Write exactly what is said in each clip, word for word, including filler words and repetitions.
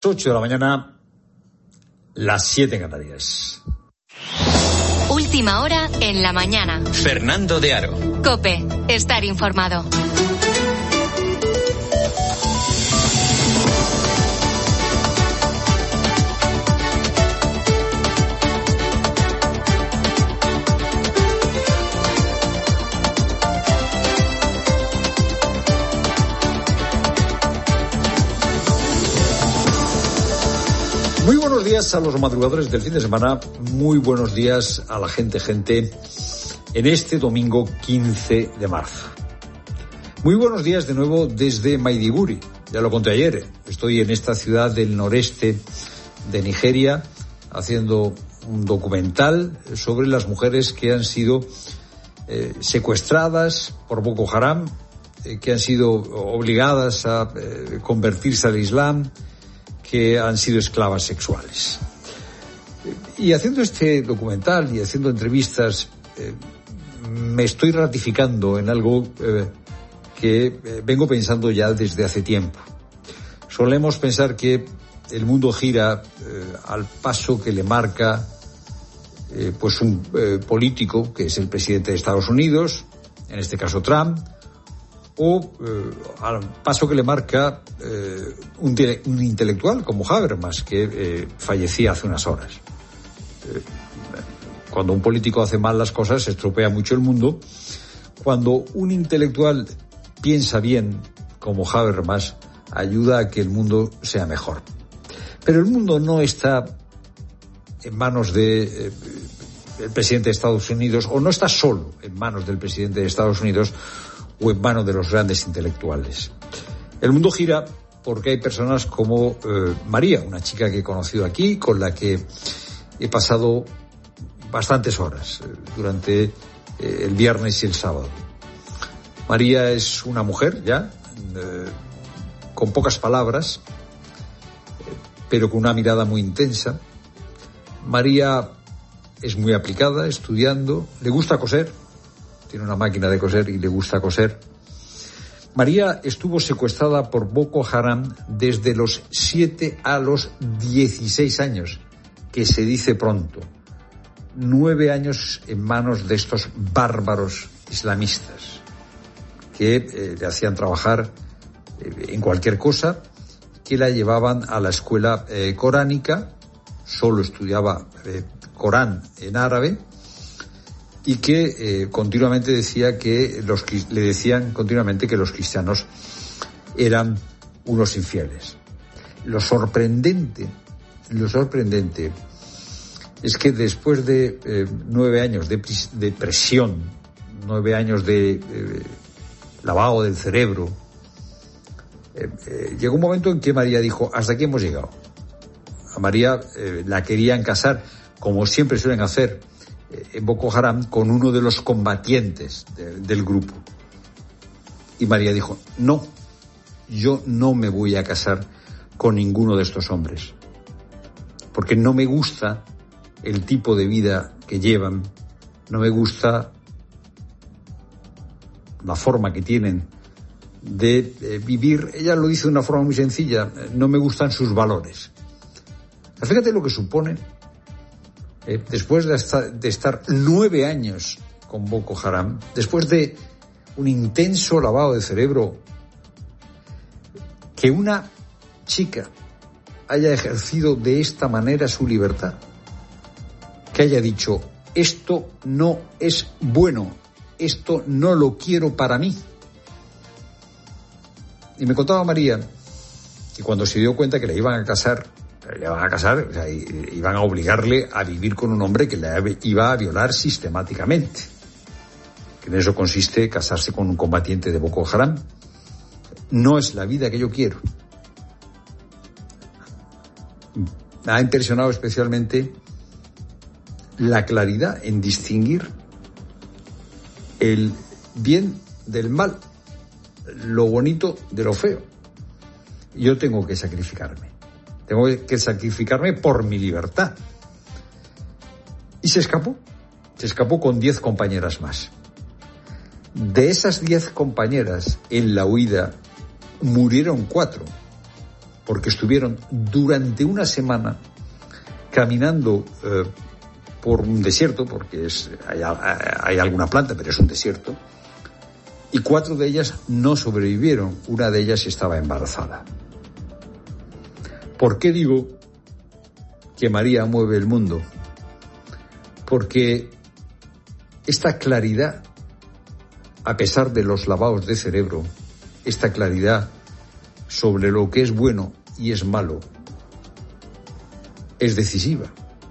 ocho de la mañana, las siete en Canarias. Última hora en la mañana. Fernando de Aro. COPE. Estar informado. Muy buenos días a los madrugadores del fin de semana, muy buenos días a la gente, gente, en este domingo quince de marzo. Muy buenos días de nuevo desde Maiduguri, ya lo conté ayer, estoy en esta ciudad del noreste de Nigeria haciendo un documental sobre las mujeres que han sido eh, secuestradas por Boko Haram, eh, que han sido obligadas a eh, convertirse al Islam, que han sido esclavas sexuales. Y haciendo este documental y haciendo entrevistas, eh, me estoy ratificando en algo eh, que eh, vengo pensando ya desde hace tiempo. Solemos pensar que el mundo gira eh, al paso que le marca eh, pues un eh, político, que es el presidente de Estados Unidos, en este caso Trump, o eh, al paso que le marca eh, un, un intelectual como Habermas, que eh, fallecía hace unas horas. Eh, cuando un político hace mal las cosas, se estropea mucho el mundo. Cuando un intelectual piensa bien, como Habermas, ayuda a que el mundo sea mejor. Pero el mundo no está en manos de eh, el presidente de Estados Unidos, o no está solo en manos del presidente de Estados Unidos, o en manos de los grandes intelectuales. El mundo gira porque hay personas como eh, María, una chica que he conocido aquí, con la que he pasado bastantes horas eh, durante eh, el viernes y el sábado. María es una mujer ya, eh, con pocas palabras, eh, pero con una mirada muy intensa. María es muy aplicada, estudiando, le gusta coser, tiene una máquina de coser y le gusta coser. María estuvo secuestrada por Boko Haram desde los siete a los dieciséis años, que se dice pronto. Nueve años en manos de estos bárbaros islamistas, que eh, le hacían trabajar eh, en cualquier cosa, que la llevaban a la escuela eh, coránica, solo estudiaba eh, Corán en árabe, y que eh, continuamente decía que los le decían continuamente que los cristianos eran unos infieles. Lo sorprendente, lo sorprendente es que después de eh, nueve años de, de presión, nueve años de eh, lavado del cerebro, eh, eh, llegó un momento en que María dijo: hasta aquí hemos llegado. A María eh, la querían casar, como siempre suelen hacer en Boko Haram, con uno de los combatientes de, del grupo. Y María dijo: no, yo no me voy a casar con ninguno de estos hombres, porque no me gusta el tipo de vida que llevan, no me gusta la forma que tienen de eh, vivir. Ella lo dice de una forma muy sencilla: no me gustan sus valores. Fíjate lo que supone. Eh, después de, hasta, de estar nueve años con Boko Haram, después de un intenso lavado de cerebro, que una chica haya ejercido de esta manera su libertad, que haya dicho: esto no es bueno, esto no lo quiero para mí. Y me contaba María que cuando se dio cuenta que le iban a casar, le iban a casar, o sea, iban a obligarle a vivir con un hombre que le iba a violar sistemáticamente. Que en eso consiste casarse con un combatiente de Boko Haram. No es la vida que yo quiero. Me ha impresionado especialmente la claridad en distinguir el bien del mal, lo bonito de lo feo. Yo tengo que sacrificarme. Tengo que sacrificarme por mi libertad. Y se escapó. Se escapó con diez compañeras más. De esas diez compañeras, en la huida, murieron cuatro. porque estuvieron durante una semana caminando eh, por un desierto, porque es, hay, hay alguna planta, pero es un desierto, y cuatro de ellas no sobrevivieron, una de ellas estaba embarazada. ¿Por qué digo que María mueve el mundo? Porque esta claridad, a pesar de los lavados de cerebro, esta claridad sobre lo que es bueno y es malo, es decisiva.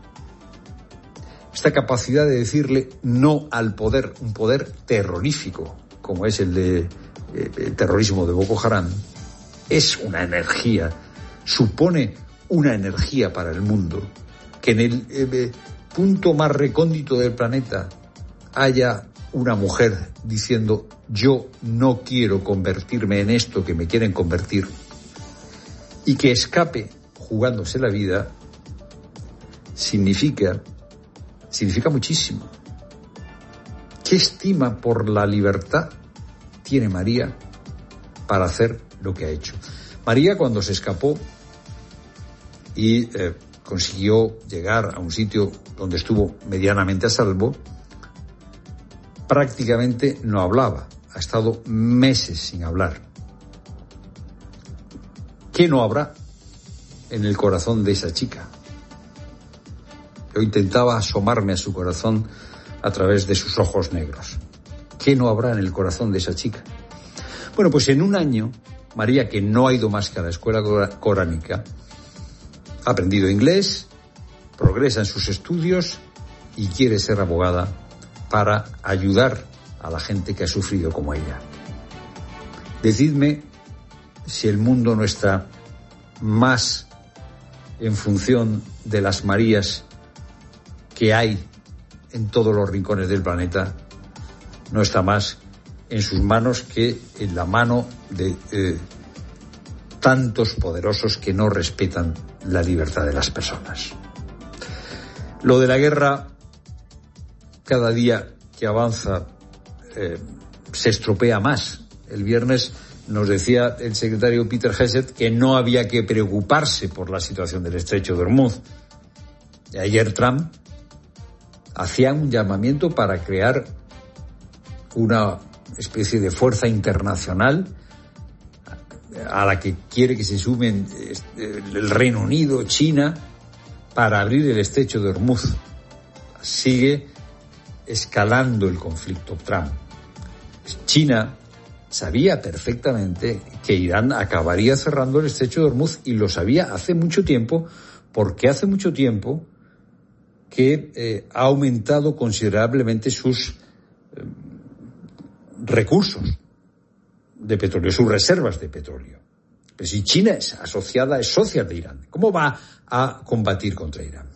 Esta capacidad de decirle no al poder, un poder terrorífico, como es el de eh, el terrorismo de Boko Haram, es una energía, supone una energía para el mundo. Que en el eh, punto más recóndito del planeta haya una mujer diciendo yo no quiero convertirme en esto que me quieren convertir, y que escape jugándose la vida, significa, significa muchísimo. ¿Qué estima por la libertad tiene María para hacer lo que ha hecho? María, cuando se escapó y eh, consiguió llegar a un sitio donde estuvo medianamente a salvo, prácticamente no hablaba. Ha estado meses sin hablar. ¿Qué no habrá en el corazón de esa chica? Yo intentaba asomarme a su corazón a través de sus ojos negros. ¿Qué no habrá en el corazón de esa chica? Bueno, pues en un año, María, que no ha ido más que a la escuela coránica, ha aprendido inglés, progresa en sus estudios y quiere ser abogada para ayudar a la gente que ha sufrido como ella. Decidme si el mundo no está más en función de las Marías que hay en todos los rincones del planeta, no está más en sus manos que en la mano de eh, tantos poderosos que no respetan la libertad de las personas. Lo de la guerra, cada día que avanza, eh, se estropea más. El viernes nos decía el secretario Peter Hegseth que no había que preocuparse por la situación del estrecho de Hormuz. Y ayer Trump hacía un llamamiento para crear una especie de fuerza internacional a la que quiere que se sumen el Reino Unido, China, para abrir el estrecho de Hormuz. Sigue escalando el conflicto Trump. China sabía perfectamente que Irán acabaría cerrando el estrecho de Hormuz, y lo sabía hace mucho tiempo, porque hace mucho tiempo que eh, ha aumentado considerablemente sus eh, recursos de petróleo, sus reservas de petróleo. Pero si China es asociada, es socia de Irán, ¿cómo va a combatir contra Irán?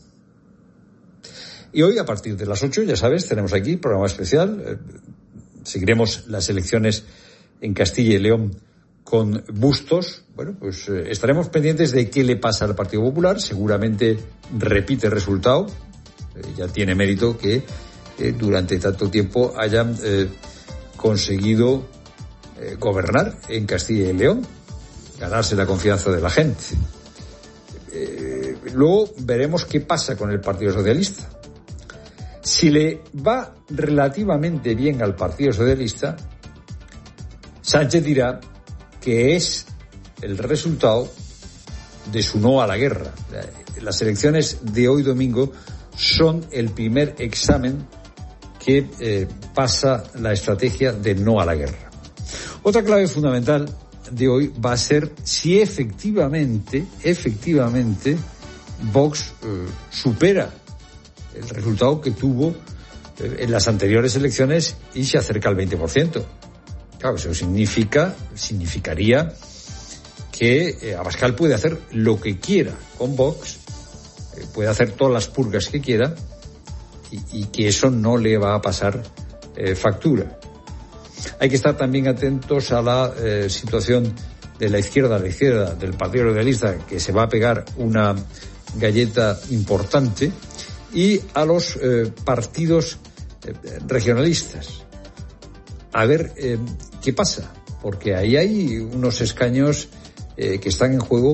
Y hoy, a partir de las ocho, ya sabes, tenemos aquí programa especial. Eh, seguiremos las elecciones en Castilla y León con Bustos. Bueno, pues eh, estaremos pendientes de qué le pasa al Partido Popular. Seguramente repite resultado. Eh, ya tiene mérito que eh, durante tanto tiempo hayan eh, conseguido eh, gobernar en Castilla y León, ganarse la confianza de la gente. Eh, luego veremos qué pasa con el Partido Socialista. Si le va relativamente bien al Partido Socialista, Sánchez dirá que es el resultado de su no a la guerra. Las elecciones de hoy domingo son el primer examen que eh, pasa la estrategia de no a la guerra. Otra clave fundamental de hoy va a ser si efectivamente, efectivamente, Vox eh, supera el resultado que tuvo eh, en las anteriores elecciones y se acerca al veinte por ciento. Claro, eso significa, significaría que eh, Abascal puede hacer lo que quiera con Vox, eh, puede hacer todas las purgas que quiera, y, y que eso no le va a pasar eh, factura. Hay que estar también atentos a la eh, situación de la izquierda, la izquierda del Partido Socialista, que se va a pegar una galleta importante, y a los eh, partidos eh, regionalistas. A ver eh, qué pasa, porque ahí hay unos escaños eh, que están en juego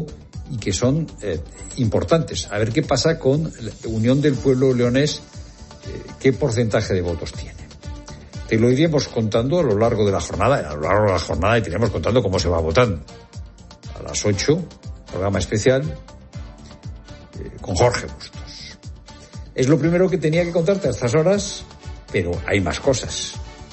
y que son eh, importantes. A ver qué pasa con la Unión del Pueblo Leonés, eh, qué porcentaje de votos tiene. Te lo iremos contando a lo largo de la jornada, a lo largo de la jornada y te iremos contando cómo se va votando. A las ocho, programa especial eh, con Jorge Bustos. Es lo primero que tenía que contarte a estas horas, pero hay más cosas.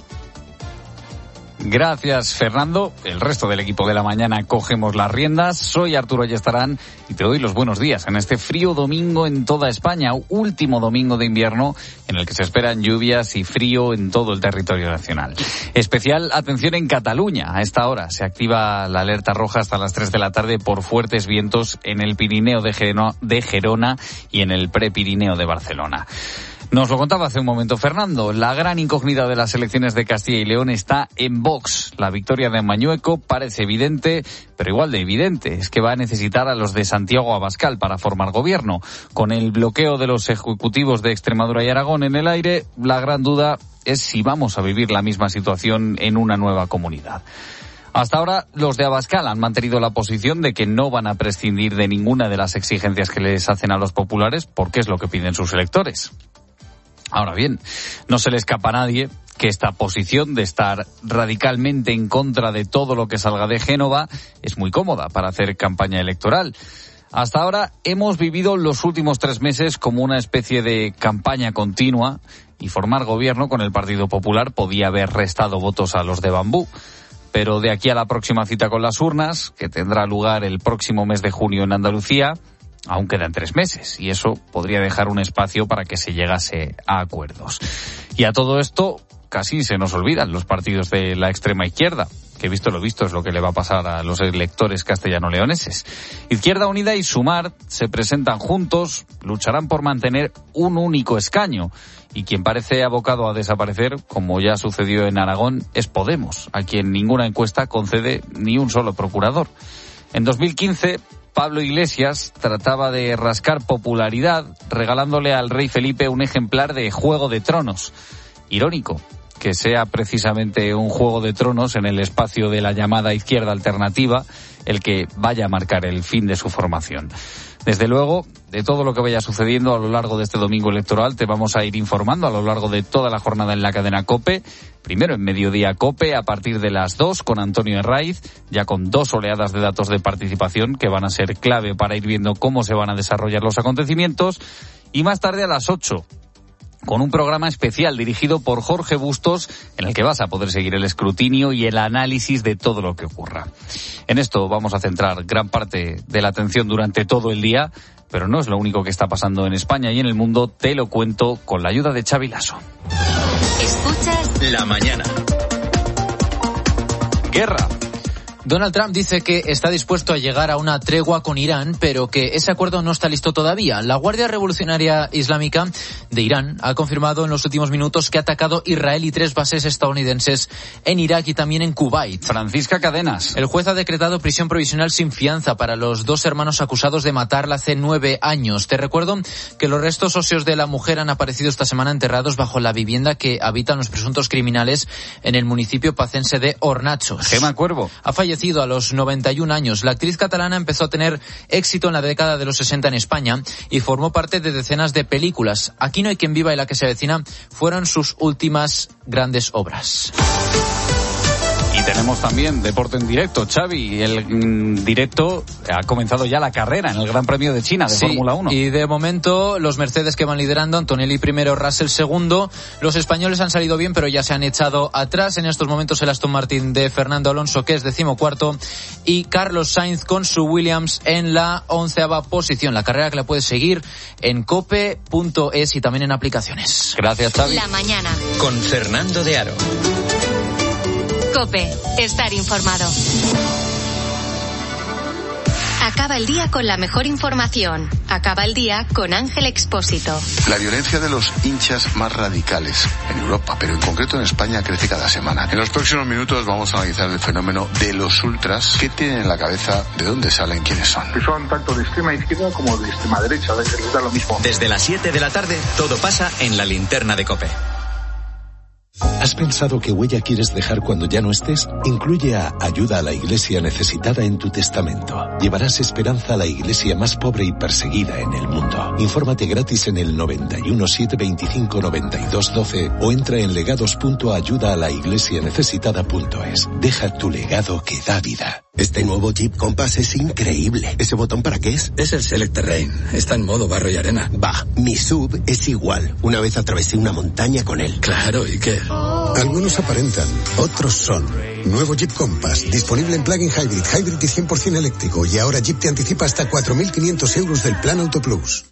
Gracias, Fernando. El resto del equipo de la mañana cogemos las riendas. Soy Arturo Ayestarán y te doy los buenos días en este frío domingo en toda España, último domingo de invierno en el que se esperan lluvias y frío en todo el territorio nacional. Especial atención en Cataluña. A esta hora se activa la alerta roja hasta las tres de la tarde por fuertes vientos en el Pirineo de Gerona, de Gerona y en el Prepirineo de Barcelona. Nos lo contaba hace un momento Fernando. La gran incógnita de las elecciones de Castilla y León está en Vox. La victoria de Mañueco parece evidente, pero igual de evidente es que va a necesitar a los de Santiago Abascal para formar gobierno. Con el bloqueo de los ejecutivos de Extremadura y Aragón en el aire, la gran duda es si vamos a vivir la misma situación en una nueva comunidad. Hasta ahora, los de Abascal han mantenido la posición de que no van a prescindir de ninguna de las exigencias que les hacen a los populares, porque es lo que piden sus electores. Ahora bien, no se le escapa a nadie que esta posición de estar radicalmente en contra de todo lo que salga de Génova es muy cómoda para hacer campaña electoral. Hasta ahora hemos vivido los últimos tres meses como una especie de campaña continua y formar gobierno con el Partido Popular podía haber restado votos a los de Bambú. Pero de aquí a la próxima cita con las urnas, que tendrá lugar el próximo mes de junio en Andalucía, aún quedan tres meses y eso podría dejar un espacio para que se llegase a acuerdos. Y a todo esto casi se nos olvidan los partidos de la extrema izquierda, que visto lo visto es lo que le va a pasar a los electores castellano-leoneses. Izquierda Unida y Sumar se presentan juntos, lucharán por mantener un único escaño. Y quien parece abocado a desaparecer, como ya sucedió en Aragón, es Podemos, a quien ninguna encuesta concede ni un solo procurador. En dos mil quince... Pablo Iglesias trataba de rascar popularidad regalándole al rey Felipe un ejemplar de Juego de Tronos. Irónico que sea precisamente un Juego de Tronos en el espacio de la llamada izquierda alternativa el que vaya a marcar el fin de su formación. Desde luego, de todo lo que vaya sucediendo a lo largo de este domingo electoral, te vamos a ir informando a lo largo de toda la jornada en la cadena COPE. Primero en Mediodía COPE, a partir de las dos, con Antonio Herraiz, ya con dos oleadas de datos de participación que van a ser clave para ir viendo cómo se van a desarrollar los acontecimientos. Y más tarde a las ocho, con un programa especial dirigido por Jorge Bustos, en el que vas a poder seguir el escrutinio y el análisis de todo lo que ocurra. En esto vamos a centrar gran parte de la atención durante todo el día, pero no es lo único que está pasando en España y en el mundo. Te lo cuento con la ayuda de Xavi Lasso. Escuchas La Mañana. Guerra. Donald Trump dice que está dispuesto a llegar a una tregua con Irán, pero que ese acuerdo no está listo todavía. La Guardia Revolucionaria Islámica de Irán ha confirmado en los últimos minutos que ha atacado Israel y tres bases estadounidenses en Irak y también en Kuwait. Francisca Cadenas. El juez ha decretado prisión provisional sin fianza para los dos hermanos acusados de matarla hace nueve años. Te recuerdo que los restos óseos de la mujer han aparecido esta semana enterrados bajo la vivienda que habitan los presuntos criminales en el municipio pacense de Hornachos. Gema Cuervo. Ha fallecido a los noventa y un años. La actriz catalana empezó a tener éxito en la década de los sesenta en España y formó parte de decenas de películas. Aquí no hay quien viva y la que se avecina fueron sus últimas grandes obras. Y tenemos también deporte en directo. Xavi, el mm, directo ha comenzado ya la carrera en el Gran Premio de China de sí, Fórmula uno. Y de momento los Mercedes que van liderando, Antonelli primero, Russell segundo. Los españoles han salido bien, pero ya se han echado atrás. En estos momentos el Aston Martin de Fernando Alonso, que es decimocuarto, y Carlos Sainz con su Williams en la onceava posición. La carrera que la puedes seguir en cope punto es y también en aplicaciones. Gracias, Xavi. La Mañana. Con Fernando de Aro. COPE. Estar informado. Acaba el día con la mejor información. Acaba el día con Ángel Expósito. La violencia de los hinchas más radicales en Europa, pero en concreto en España, crece cada semana. En los próximos minutos vamos a analizar el fenómeno de los ultras. ¿Qué tienen en la cabeza? ¿De dónde salen? ¿Quiénes son? Que son tanto de extrema izquierda como de extrema derecha. Les da lo mismo. Desde las siete de la tarde, todo pasa en la linterna de COPE. ¿Has pensado qué huella quieres dejar cuando ya no estés? Incluye a Ayuda a la Iglesia Necesitada en tu testamento. Llevarás esperanza a la iglesia más pobre y perseguida en el mundo. Infórmate gratis en el noventa y uno, setecientos veinticinco, noventa y dos, doce o entra en legados punto ayuda a la iglesia necesitada punto es. Deja tu legado que da vida. Este nuevo Jeep Compass es increíble. ¿Ese botón para qué es? Es el Select Terrain. Está en modo barro y arena. Bah, mi S U V es igual. Una vez atravesé una montaña con él. Claro, ¿y qué? Algunos aparentan, otros son. Nuevo Jeep Compass, disponible en plug-in hybrid, hybrid y cien por ciento eléctrico. Y ahora Jeep te anticipa hasta cuatro mil quinientos euros del Plan Auto Plus.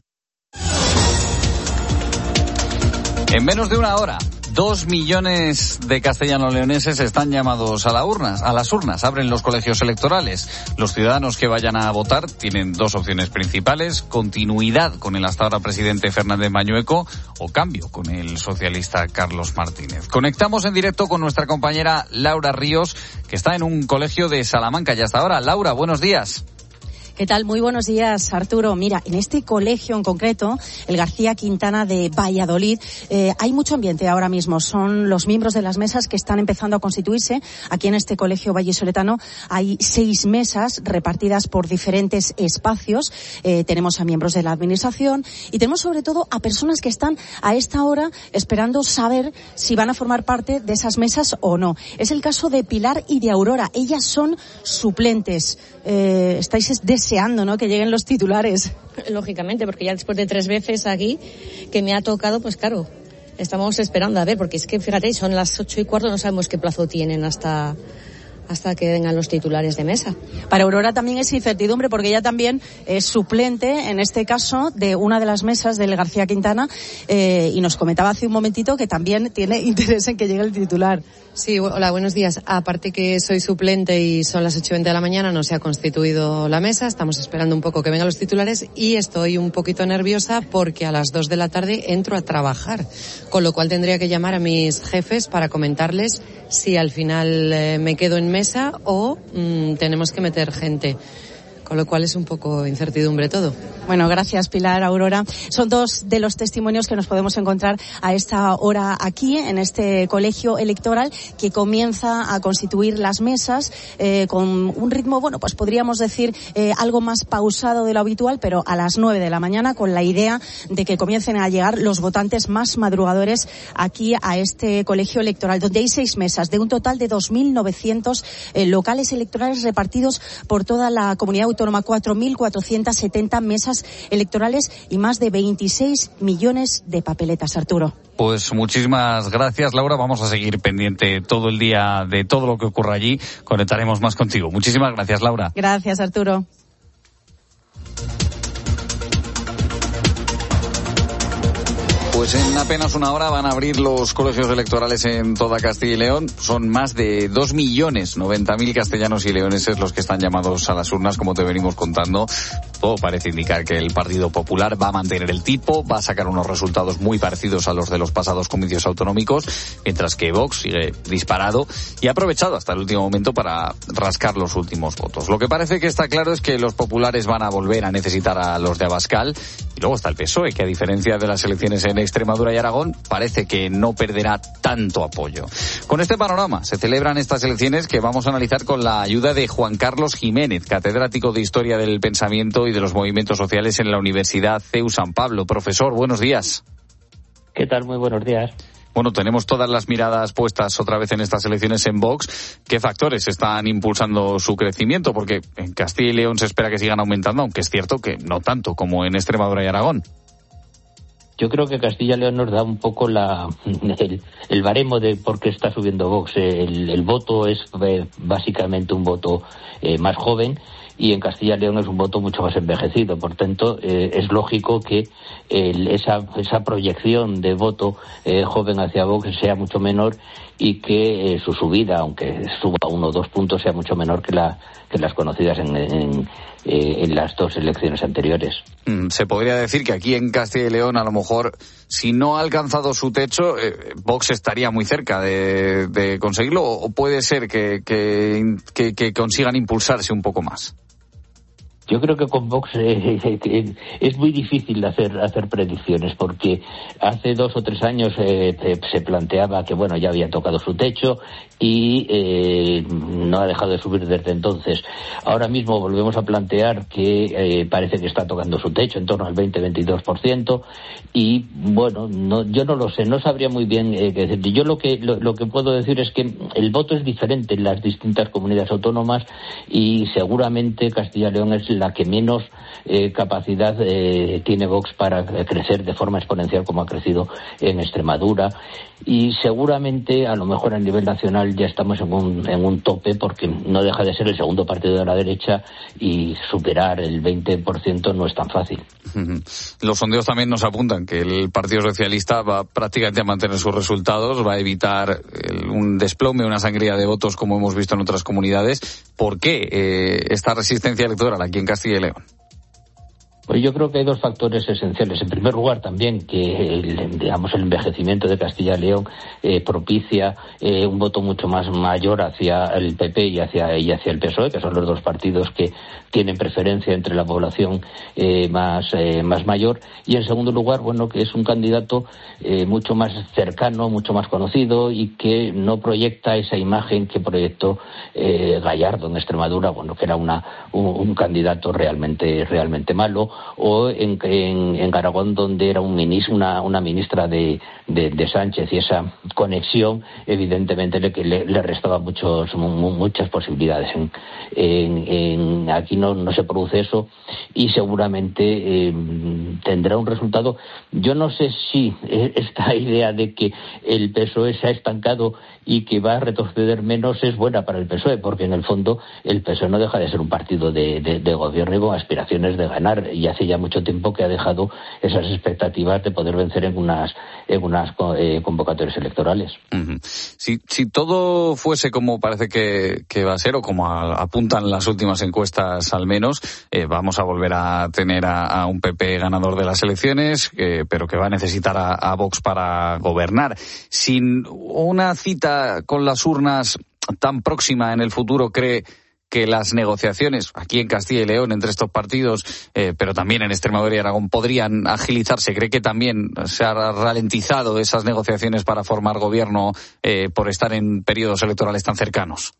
En menos de una hora, dos millones de castellano-leoneses están llamados a, la urnas, a las urnas. Abren los colegios electorales. Los ciudadanos que vayan a votar tienen dos opciones principales: continuidad con el hasta ahora presidente Fernández Mañueco o cambio con el socialista Carlos Martínez. Conectamos en directo con nuestra compañera Laura Ríos, que está en un colegio de Salamanca ya hasta ahora. Laura, buenos días. ¿Qué tal? Muy buenos días, Arturo. Mira, en este colegio en concreto, el García Quintana de Valladolid, eh, hay mucho ambiente ahora mismo. Son los miembros de las mesas que están empezando a constituirse. Aquí en este colegio vallisoletano hay seis mesas repartidas por diferentes espacios. Eh, tenemos a miembros de la administración y tenemos sobre todo a personas que están a esta hora esperando saber si van a formar parte de esas mesas o no. Es el caso de Pilar y de Aurora. Ellas son suplentes. Eh, estáis deseando, ¿no?, que lleguen los titulares. Lógicamente, porque ya después de tres veces aquí que me ha tocado, pues claro, estamos esperando a ver, porque es que fíjate, son las ocho y cuarto, no sabemos qué plazo tienen hasta hasta que vengan los titulares de mesa. Para Aurora también es incertidumbre, porque ella también es suplente, en este caso, de una de las mesas del García Quintana, eh, y nos comentaba hace un momentito que también tiene interés en que llegue el titular. Sí, hola, buenos días. Aparte que soy suplente y son las ocho y veinte de la mañana, no se ha constituido la mesa, estamos esperando un poco que vengan los titulares y estoy un poquito nerviosa porque a las dos de la tarde entro a trabajar, con lo cual tendría que llamar a mis jefes para comentarles si al final eh, me quedo en mesa o mmm, tenemos que meter gente. Con lo cual es un poco incertidumbre todo. Bueno, gracias Pilar, Aurora. Son dos de los testimonios que nos podemos encontrar a esta hora aquí, en este colegio electoral, que comienza a constituir las mesas eh, con un ritmo, bueno, pues podríamos decir eh, algo más pausado de lo habitual, pero a las nueve de la mañana, con la idea de que comiencen a llegar los votantes más madrugadores aquí a este colegio electoral, donde hay seis mesas de un total de dos mil novecientos eh, locales electorales repartidos por toda la comunidad autónoma. cuatro mil cuatrocientas setenta mesas electorales y más de veintiséis millones de papeletas, Arturo. Pues muchísimas gracias, Laura. Vamos a seguir pendiente todo el día de todo lo que ocurra allí. Conectaremos más contigo. Muchísimas gracias, Laura. Gracias, Arturo. Pues en apenas una hora van a abrir los colegios electorales en toda Castilla y León. Son más de dos millones noventa mil castellanos y leoneses los que están llamados a las urnas, como te venimos contando. Todo parece indicar que el Partido Popular va a mantener el tipo, va a sacar unos resultados muy parecidos a los de los pasados comicios autonómicos, mientras que Vox sigue disparado y ha aprovechado hasta el último momento para rascar los últimos votos. Lo que parece que está claro es que los populares van a volver a necesitar a los de Abascal. Y luego está el P S O E, que a diferencia de las elecciones en Extremadura y Aragón, parece que no perderá tanto apoyo. Con este panorama se celebran estas elecciones que vamos a analizar con la ayuda de Juan Carlos Jiménez, catedrático de Historia del Pensamiento y de los Movimientos Sociales en la Universidad C E U San Pablo. Profesor, buenos días. ¿Qué tal? Muy buenos días. Bueno, tenemos todas las miradas puestas otra vez en estas elecciones en Vox. ¿Qué factores están impulsando su crecimiento? Porque en Castilla y León se espera que sigan aumentando, aunque es cierto que no tanto como en Extremadura y Aragón. Yo creo que Castilla y León nos da un poco la el, el baremo de por qué está subiendo Vox. El, el voto es eh, básicamente un voto eh, más joven, y en Castilla y León es un voto mucho más envejecido. Por tanto, eh, es lógico que el, esa, esa proyección de voto eh, joven hacia Vox sea mucho menor y que eh, su subida, aunque suba uno o dos puntos, sea mucho menor que, la, que las conocidas en, en, eh, en las dos elecciones anteriores. Se podría decir que aquí en Castilla y León, a lo mejor, si no ha alcanzado su techo, eh, Vox estaría muy cerca de, de conseguirlo, o puede ser que, que, que, que consigan impulsarse un poco más. Yo creo que con Vox eh, eh, es muy difícil hacer hacer predicciones, porque hace dos o tres años eh, eh, se planteaba que bueno, ya había tocado su techo y eh, no ha dejado de subir desde entonces. Ahora mismo volvemos a plantear que eh, parece que está tocando su techo en torno al veinte a veintidós por ciento y bueno, no, yo no lo sé, no sabría muy bien eh, qué decir. Yo lo que lo, lo que puedo decir es que el voto es diferente en las distintas comunidades autónomas y seguramente Castilla y León es la que menos eh, capacidad eh, tiene Vox para crecer de forma exponencial como ha crecido en Extremadura, y seguramente a lo mejor a nivel nacional ya estamos en un, en un tope, porque no deja de ser el segundo partido de la derecha y superar el veinte por ciento no es tan fácil. Los sondeos también nos apuntan que el Partido Socialista va prácticamente a mantener sus resultados, va a evitar el, un desplome, una sangría de votos como hemos visto en otras comunidades. ¿Por qué eh, esta resistencia electoral aquí en Castilla y León? Pues yo creo que hay dos factores esenciales. En primer lugar, también que el, digamos el envejecimiento de Castilla y León eh, propicia eh, un voto mucho más mayor hacia el P P y hacia y hacia el P S O E, que son los dos partidos que tienen preferencia entre la población eh, más eh, más mayor. Y en segundo lugar, bueno, que es un candidato eh, mucho más cercano, mucho más conocido y que no proyecta esa imagen que proyectó eh, Gallardo en Extremadura, bueno, que era una un, un candidato realmente realmente malo, o en, en, en Aragón, donde era un ministro, una, una ministra de, de, de Sánchez, y esa conexión evidentemente le, le, le restaba muchos, muchas posibilidades. En, en, en, aquí no, no se produce eso y seguramente eh, tendrá un resultado. Yo no sé si esta idea de que el P S O E se ha estancado y que va a retroceder menos es buena para el P S O E, porque en el fondo el P S O E no deja de ser un partido de, de, de gobierno y con aspiraciones de ganar, y hace ya mucho tiempo que ha dejado esas expectativas de poder vencer en unas en unas eh, convocatorias electorales. Uh-huh. Si, si todo fuese como parece que, que va a ser, o como a, apuntan las últimas encuestas al menos, eh, vamos a volver a tener a, a un P P ganador de las elecciones, eh, pero que va a necesitar a, a Vox para gobernar. Sin una cita con las urnas tan próxima en el futuro, ¿cree que las negociaciones aquí en Castilla y León entre estos partidos, eh, pero también en Extremadura y Aragón, podrían agilizarse? ¿Cree que también se han ralentizado esas negociaciones para formar gobierno eh, por estar en periodos electorales tan cercanos?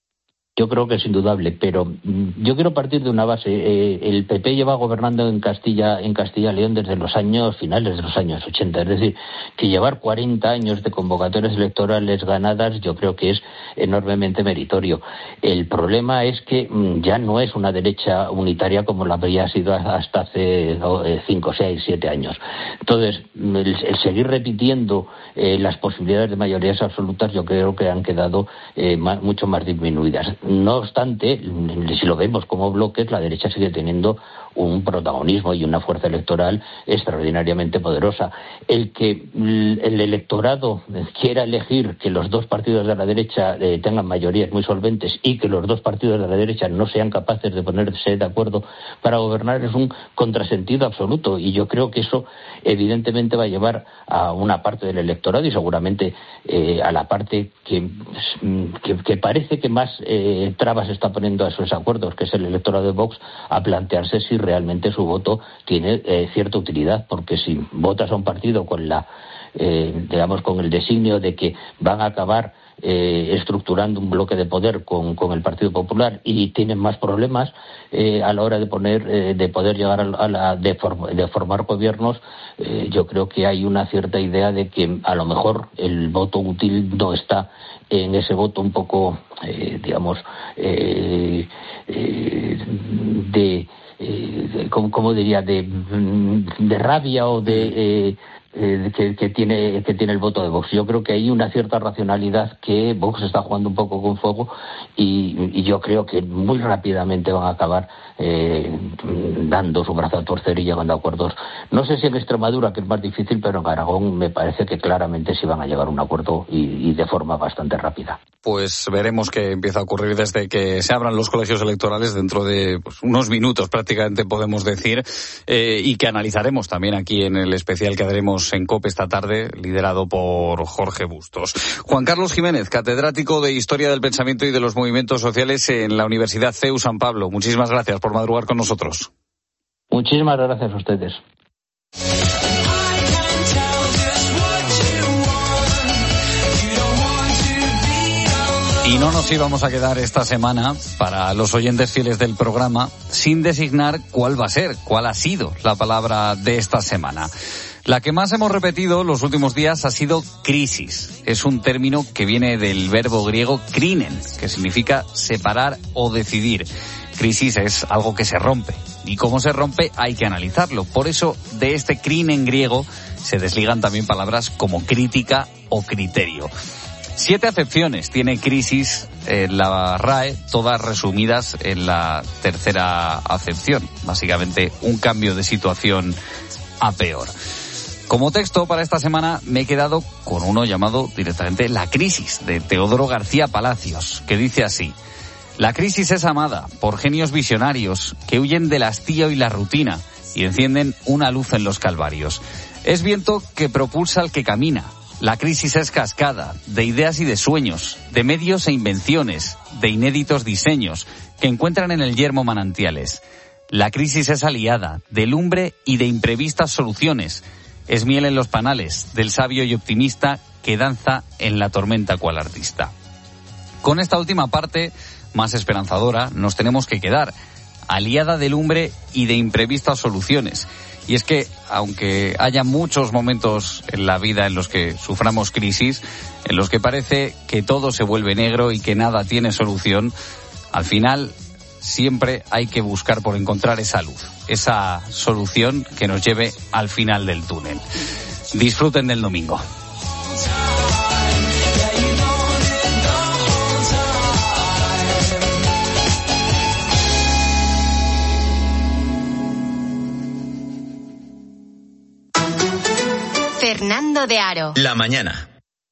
Yo creo que es indudable, pero yo quiero partir de una base. Eh, el P P lleva gobernando en Castilla en Castilla y León desde los años finales de los años ochenta. Es decir, que llevar cuarenta años de convocatorias electorales ganadas yo creo que es enormemente meritorio. El problema es que ya no es una derecha unitaria como la había sido hasta hace cinco, seis, siete años. Entonces, el, el seguir repitiendo eh, las posibilidades de mayorías absolutas yo creo que han quedado eh, más, mucho más disminuidas. No obstante, si lo vemos como bloques, la derecha sigue teniendo un protagonismo y una fuerza electoral extraordinariamente poderosa. El que el electorado quiera elegir que los dos partidos de la derecha eh, tengan mayorías muy solventes y que los dos partidos de la derecha no sean capaces de ponerse de acuerdo para gobernar es un contrasentido absoluto, y yo creo que eso evidentemente va a llevar a una parte del electorado y seguramente eh, a la parte que, que, que parece que más eh, trabas está poniendo a esos acuerdos, que es el electorado de Vox, a plantearse si realmente su voto tiene eh, cierta utilidad, porque si votas a un partido con la eh, digamos con el designio de que van a acabar eh, estructurando un bloque de poder con, con el Partido Popular y tienen más problemas eh, a la hora de poner eh, de poder llegar a, a la de, form, de formar gobiernos, eh, yo creo que hay una cierta idea de que a lo mejor el voto útil no está en ese voto un poco eh, digamos eh, eh, de Eh, como, como diría de, de rabia o de eh, eh, que, que tiene que tiene el voto de Vox. Yo creo que hay una cierta racionalidad que Vox está jugando un poco con fuego y, y yo creo que muy rápidamente van a acabar eh, dando su brazo a torcer y llegando a acuerdos. No sé si en Extremadura, que es más difícil, pero en Aragón me parece que claramente sí van a llegar a un acuerdo y, y de forma bastante rápida. Pues veremos qué empieza a ocurrir desde que se abran los colegios electorales dentro de pues, unos minutos prácticamente, podemos decir, eh, y que analizaremos también aquí en el especial que haremos tenemos en COPE esta tarde, liderado por Jorge Bustos. Juan Carlos Jiménez, catedrático de Historia del Pensamiento y de los Movimientos Sociales en la Universidad C E U San Pablo. Muchísimas gracias por madrugar con nosotros. Muchísimas gracias a ustedes. Y no nos íbamos a quedar esta semana, para los oyentes fieles del programa, sin designar cuál va a ser, cuál ha sido la palabra de esta semana. La que más hemos repetido los últimos días ha sido crisis. Es un término que viene del verbo griego krinen, que significa separar o decidir. Crisis es algo que se rompe. Y cómo se rompe hay que analizarlo. Por eso, de este krinen griego se desligan también palabras como crítica o criterio. Siete acepciones tiene crisis en la R A E, todas resumidas en la tercera acepción. Básicamente, un cambio de situación a peor. Como texto para esta semana me he quedado con uno llamado directamente La crisis, de Teodoro García Palacios, que dice así: la crisis es amada por genios visionarios que huyen del hastío y la rutina y encienden una luz en los calvarios. Es viento que propulsa al que camina. La crisis es cascada de ideas y de sueños, de medios e invenciones, de inéditos diseños que encuentran en el yermo manantiales. La crisis es aliada de lumbre y de imprevistas soluciones. Es miel en los panales del sabio y optimista que danza en la tormenta cual artista. Con esta última parte, más esperanzadora, nos tenemos que quedar, aliada de lumbre y de imprevistas soluciones. Y es que, aunque haya muchos momentos en la vida en los que suframos crisis, en los que parece que todo se vuelve negro y que nada tiene solución, al final siempre hay que buscar por encontrar esa luz, esa solución que nos lleve al final del túnel. Disfruten del domingo. Fernando de Aro. La mañana.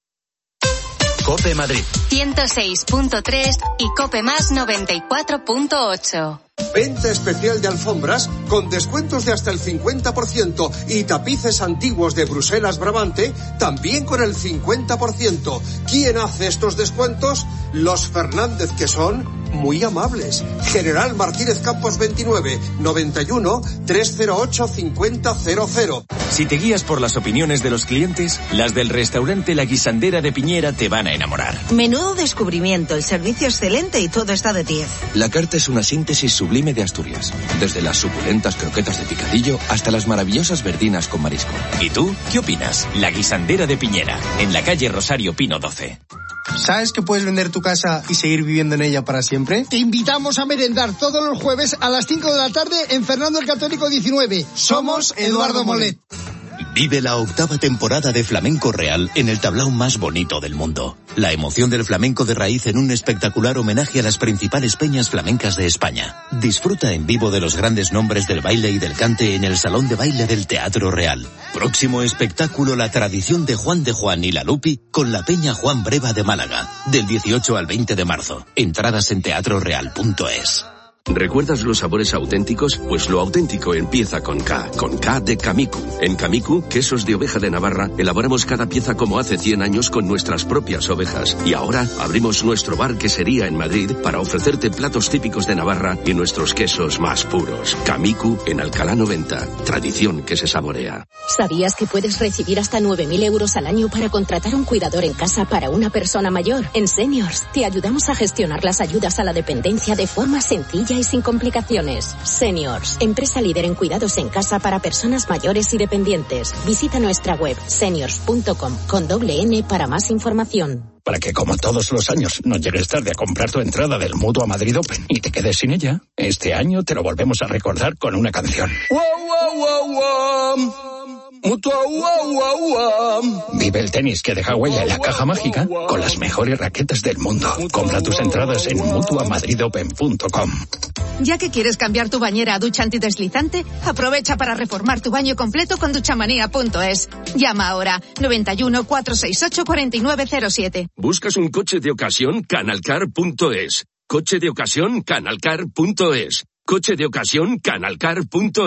COPE Madrid. ciento seis punto tres y COPE Más noventa y cuatro punto ocho. Venta especial de alfombras con descuentos de hasta el cincuenta por ciento y tapices antiguos de Bruselas Brabante también con el cincuenta por ciento. ¿Quién hace estos descuentos? Los Fernández, que son muy amables. General Martínez Campos veintinueve, noventa y uno, trescientos ocho, cincuenta cero cero. Si te guías por las opiniones de los clientes, las del restaurante La Guisandera de Piñera te van a enamorar. Menudo descubrimiento, el servicio excelente y todo está de diez. La carta es una síntesis sublime de Asturias, desde las suculentas croquetas de picadillo hasta las maravillosas verdinas con marisco. ¿Y tú qué opinas? La Guisandera de Piñera, en la calle Rosario Pino doce. ¿Sabes que puedes vender tu casa y seguir viviendo en ella para siempre? Te invitamos a merendar todos los jueves a las cinco de la tarde en Fernando el Católico diecinueve. Somos Eduardo Molet. Vive la octava temporada de Flamenco Real en el tablao más bonito del mundo. La emoción del flamenco de raíz en un espectacular homenaje a las principales peñas flamencas de España. Disfruta en vivo de los grandes nombres del baile y del cante en el Salón de Baile del Teatro Real. Próximo espectáculo, la tradición de Juan de Juan y la Lupi con la Peña Juan Breva de Málaga. Del dieciocho al veinte de marzo. Entradas en teatro real punto es. ¿Recuerdas los sabores auténticos? Pues lo auténtico empieza con K, con K de Kamiku. En Kamiku, quesos de oveja de Navarra, elaboramos cada pieza como hace cien años con nuestras propias ovejas. Y ahora abrimos nuestro bar quesería en Madrid para ofrecerte platos típicos de Navarra y nuestros quesos más puros. Kamiku en Alcalá noventa, tradición que se saborea. ¿Sabías que puedes recibir hasta nueve mil euros al año para contratar un cuidador en casa para una persona mayor? En Seniors te ayudamos a gestionar las ayudas a la dependencia de forma sencilla y sin complicaciones. Seniors, empresa líder en cuidados en casa para personas mayores y dependientes. Visita nuestra web seniors punto com con doble N para más información. Para que, como todos los años, no llegues tarde a comprar tu entrada del Mutua Madrid Open y te quedes sin ella, este año te lo volvemos a recordar con una canción. Wow, wow, wow, wow. Mutua, wow, wow, wow. Vive el tenis que deja huella en la caja mágica con las mejores raquetas del mundo. Compra tus entradas en mutua madrid open punto com. Ya que quieres cambiar tu bañera a ducha antideslizante, aprovecha para reformar tu baño completo con duchamanía punto es. Llama ahora noventa y uno, cuatrocientos sesenta y ocho, cuarenta y nueve cero siete. ¿Buscas un coche de ocasión? canalcar punto es. Coche de ocasión? canalcar punto es. Coche de ocasión? canalcar punto es.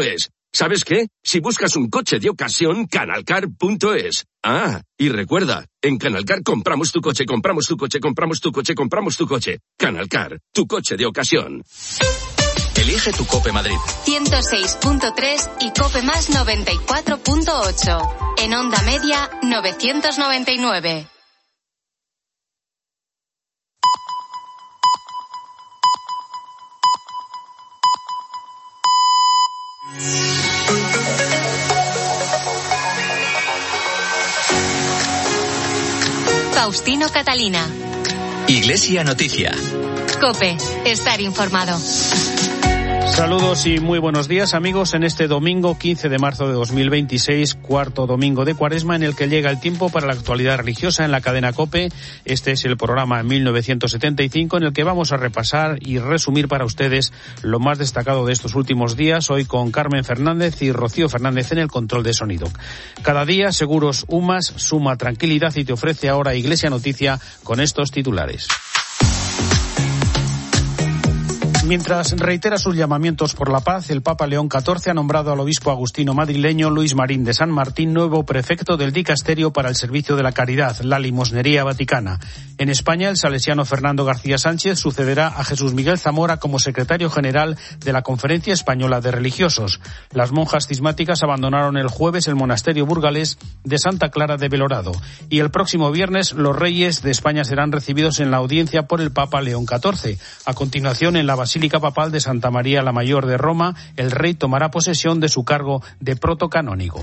¿Sabes qué? Si buscas un coche de ocasión, canalcar punto es. Ah, y recuerda, en Canalcar compramos tu coche, compramos tu coche, compramos tu coche, compramos tu coche. Canalcar, tu coche de ocasión. Elige tu Cope Madrid. ciento seis punto tres y Cope Más noventa y cuatro punto ocho. En onda media, novecientos noventa y nueve. Faustino Catalina. Iglesia Noticia. COPE. Estar informado. Saludos y muy buenos días, amigos, en este domingo quince de marzo de dos mil veintiséis, cuarto domingo de Cuaresma, en el que llega el tiempo para la actualidad religiosa en la cadena COPE. Este es el programa mil novecientos setenta y cinco en el que vamos a repasar y resumir para ustedes lo más destacado de estos últimos días, hoy con Carmen Fernández y Rocío Fernández en el control de sonido. Cada día, Seguros UMAS suma tranquilidad y te ofrece ahora Iglesia Noticia con estos titulares. Mientras reitera sus llamamientos por la paz, el Papa León catorce ha nombrado al obispo agustino madrileño Luis Marín de San Martín nuevo prefecto del dicasterio para el servicio de la caridad, la limosnería vaticana. En España, el salesiano Fernando García Sánchez sucederá a Jesús Miguel Zamora como secretario general de la Conferencia Española de Religiosos. Las monjas cismáticas abandonaron el jueves el monasterio burgalés de Santa Clara de Belorado. Y el próximo viernes, los reyes de España serán recibidos en la audiencia por el Papa León catorce. A continuación, en la Basílica Papal de Santa María la Mayor de Roma, el rey tomará posesión de su cargo de protocanónigo.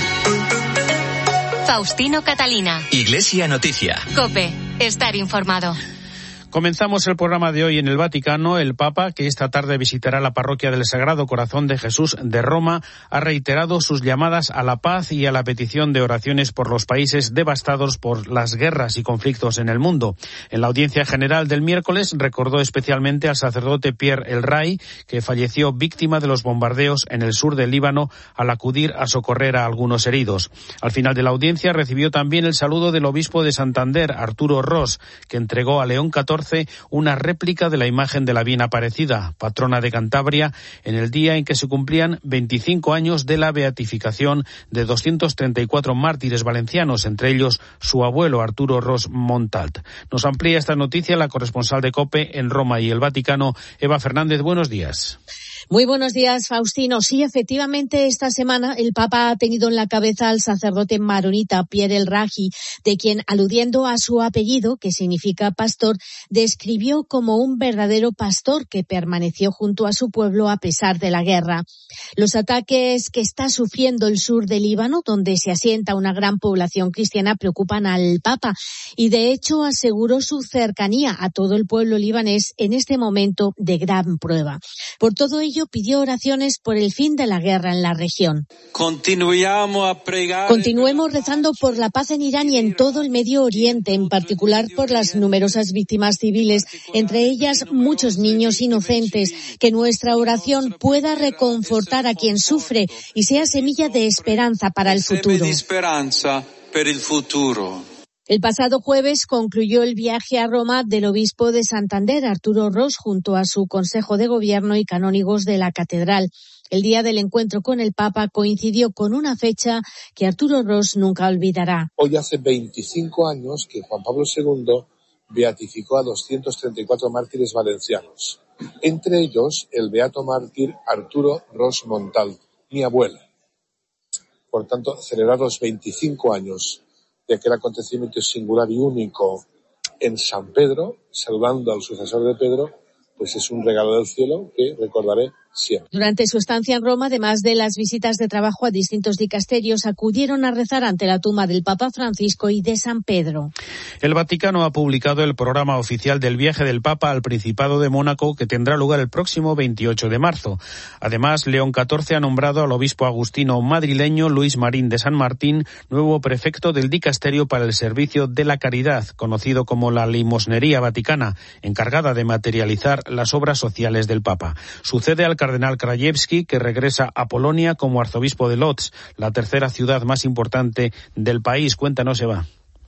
Faustino Catalina. Iglesia Noticia. COPE. Estar informado. Comenzamos el programa de hoy en el Vaticano. El Papa, que esta tarde visitará la parroquia del Sagrado Corazón de Jesús de Roma, ha reiterado sus llamadas a la paz y a la petición de oraciones por los países devastados por las guerras y conflictos en el mundo. En la audiencia general del miércoles recordó especialmente al sacerdote Pierre El Ray, que falleció víctima de los bombardeos en el sur del Líbano al acudir a socorrer a algunos heridos. Al final de la audiencia recibió también el saludo del obispo de Santander, Arturo Ros, que entregó a León catorce una réplica de la imagen de la Bien Aparecida, patrona de Cantabria, en el día en que se cumplían veinticinco años de la beatificación de doscientos treinta y cuatro mártires valencianos, entre ellos su abuelo Arturo Ros Montalt. Nos amplía esta noticia la corresponsal de COPE en Roma y el Vaticano, Eva Fernández. Buenos días. Muy buenos días, Faustino. Sí, efectivamente, esta semana el Papa ha tenido en la cabeza al sacerdote maronita Pierre El Ray, de quien, aludiendo a su apellido, que significa pastor, describió como un verdadero pastor que permaneció junto a su pueblo a pesar de la guerra. Los ataques que está sufriendo el sur del Líbano, donde se asienta una gran población cristiana, preocupan al Papa y, de hecho, aseguró su cercanía a todo el pueblo libanés en este momento de gran prueba. Por todo ello, pidió oraciones por el fin de la guerra en la región. Continuemos rezando por la paz en Irán y en todo el Medio Oriente, en particular por las numerosas víctimas civiles, entre ellas muchos niños inocentes. Que nuestra oración pueda reconfortar a quien sufre y sea semilla de esperanza para el futuro. El pasado jueves concluyó el viaje a Roma del obispo de Santander, Arturo Ros, junto a su Consejo de Gobierno y canónigos de la Catedral. El día del encuentro con el Papa coincidió con una fecha que Arturo Ros nunca olvidará. Hoy hace veinticinco años que Juan Pablo segundo beatificó a doscientos treinta y cuatro mártires valencianos, entre ellos el beato mártir Arturo Ros Montalt, mi abuela. Por tanto, celebrar los veinticinco años de aquel acontecimiento singular y único en San Pedro, saludando al sucesor de Pedro, pues es un regalo del cielo que recordaré siempre. Durante su estancia en Roma, además de las visitas de trabajo a distintos dicasterios, acudieron a rezar ante la tumba del Papa Francisco y de San Pedro. El Vaticano ha publicado el programa oficial del viaje del Papa al Principado de Mónaco, que tendrá lugar el próximo veintiocho de marzo. Además, León catorce ha nombrado al obispo agustino madrileño Luis Marín de San Martín nuevo prefecto del dicasterio para el servicio de la caridad, conocido como la limosnería vaticana, encargada de materializar las obras sociales del Papa. Sucede al cardenal Krajewski, que regresa a Polonia como arzobispo de Lodz, la tercera ciudad más importante del país. Cuéntanos, Eva.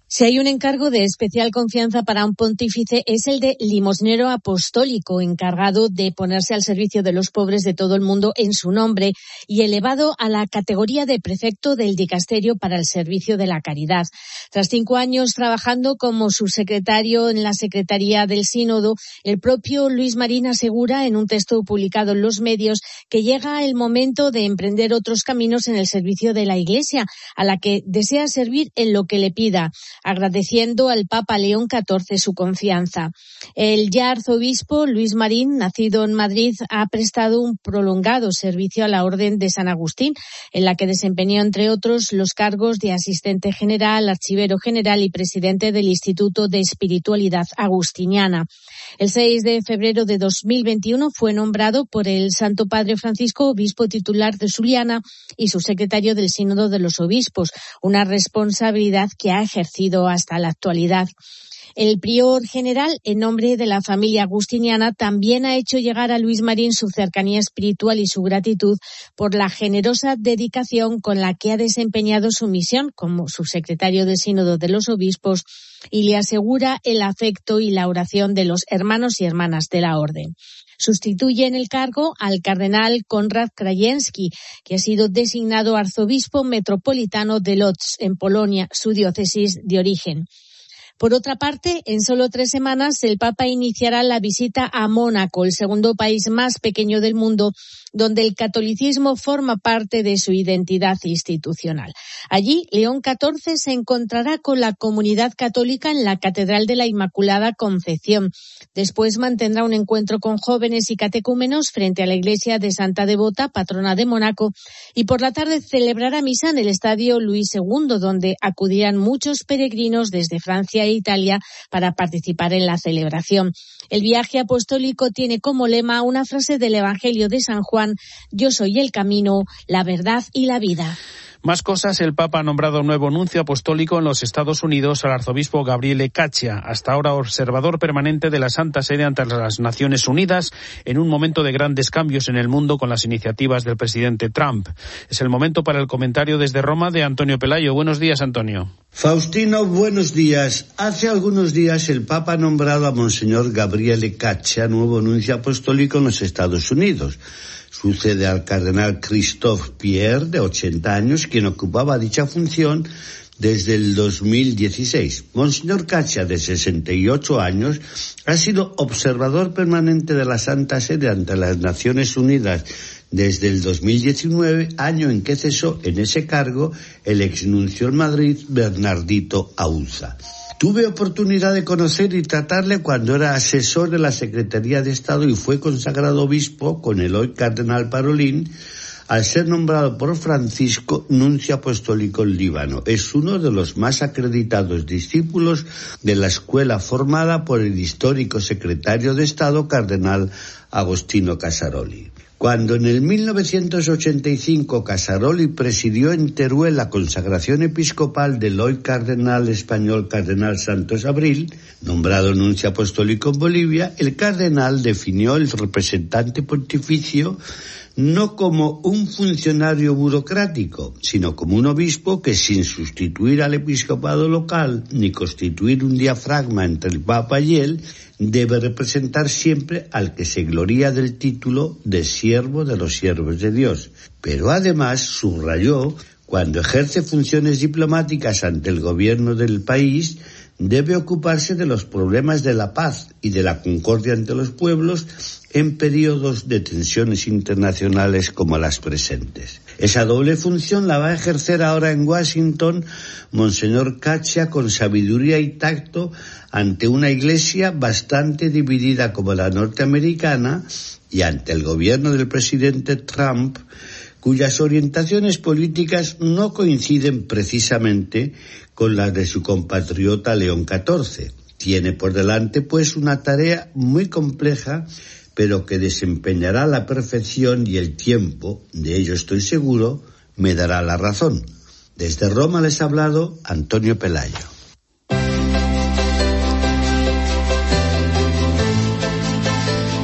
Si hay un encargo de especial confianza para un pontífice es el de limosnero apostólico, encargado de ponerse al servicio de los pobres de todo el mundo en su nombre y elevado a la categoría de prefecto del dicasterio para el servicio de la caridad. Tras cinco años trabajando como subsecretario en la Secretaría del Sínodo, el propio Luis Marín asegura en un texto publicado en los medios que llega el momento de emprender otros caminos en el servicio de la Iglesia, a la que desea servir en lo que le pida, agradeciendo al Papa León catorce su confianza. El ya arzobispo Luis Marín, nacido en Madrid, ha prestado un prolongado servicio a la Orden de San Agustín, en la que desempeñó, entre otros, los cargos de asistente general, archivero general y presidente del Instituto de Espiritualidad Agustiniana. El seis de febrero de dos mil veintiuno fue nombrado por el Santo Padre Francisco obispo titular de Suliana y subsecretario del Sínodo de los Obispos, una responsabilidad que ha ejercido hasta la actualidad. El prior general, en nombre de la familia agustiniana, también ha hecho llegar a Luis Marín su cercanía espiritual y su gratitud por la generosa dedicación con la que ha desempeñado su misión como subsecretario del Sínodo de los Obispos, y le asegura el afecto y la oración de los hermanos y hermanas de la Orden. Sustituye en el cargo al cardenal Konrad Krajewski, que ha sido designado arzobispo metropolitano de Lodz, en Polonia, su diócesis de origen. Por otra parte, en solo tres semanas el Papa iniciará la visita a Mónaco, el segundo país más pequeño del mundo, donde el catolicismo forma parte de su identidad institucional. Allí, León catorce se encontrará con la comunidad católica en la Catedral de la Inmaculada Concepción. Después mantendrá un encuentro con jóvenes y catecúmenos frente a la iglesia de Santa Devota, patrona de Mónaco, y por la tarde celebrará misa en el Estadio Luis segundo, donde acudirán muchos peregrinos desde Francia e Italia para participar en la celebración. El viaje apostólico tiene como lema una frase del Evangelio de San Juan: yo soy el camino, la verdad y la vida. Más cosas, el Papa ha nombrado nuevo nuncio apostólico en los Estados Unidos al arzobispo Gabriele Caccia, hasta ahora observador permanente de la Santa Sede ante las Naciones Unidas, en un momento de grandes cambios en el mundo con las iniciativas del presidente Trump. Es el momento para el comentario desde Roma de Antonio Pelayo. Buenos días, Antonio. Faustino, buenos días. Hace algunos días el Papa ha nombrado a Monseñor Gabriele Caccia nuevo nuncio apostólico en los Estados Unidos. Sucede al cardenal Christophe Pierre, de ochenta años, quien ocupaba dicha función desde el dos mil dieciséis. Monseñor Caccia, de sesenta y ocho años, ha sido observador permanente de la Santa Sede ante las Naciones Unidas desde el dos mil diecinueve, año en que cesó en ese cargo el exnuncio en Madrid, Bernardito Auza. Tuve oportunidad de conocer y tratarle cuando era asesor de la Secretaría de Estado y fue consagrado obispo con el hoy cardenal Parolín, al ser nombrado por Francisco nuncio apostólico en Líbano. Es uno de los más acreditados discípulos de la escuela formada por el histórico secretario de Estado, cardenal Agostino Casaroli. Cuando en el mil novecientos ochenta y cinco Casaroli presidió en Teruel la consagración episcopal del hoy cardenal español cardenal Santos Abril, nombrado nuncio apostólico en Bolivia, el cardenal definió el representante pontificio no como un funcionario burocrático, sino como un obispo que, sin sustituir al episcopado local ni constituir un diafragma entre el Papa y él, debe representar siempre al que se gloría del título de siervo de los siervos de Dios. Pero además subrayó, cuando ejerce funciones diplomáticas ante el gobierno del país, debe ocuparse de los problemas de la paz y de la concordia entre los pueblos en periodos de tensiones internacionales como las presentes. Esa doble función la va a ejercer ahora en Washington Monseñor Caccia con sabiduría y tacto ante una iglesia bastante dividida como la norteamericana y ante el gobierno del presidente Trump, cuyas orientaciones políticas no coinciden precisamente con las de su compatriota León catorce. Tiene por delante, pues, una tarea muy compleja, pero que desempeñará a la perfección, y el tiempo, de ello estoy seguro, me dará la razón. Desde Roma les ha hablado Antonio Pelayo.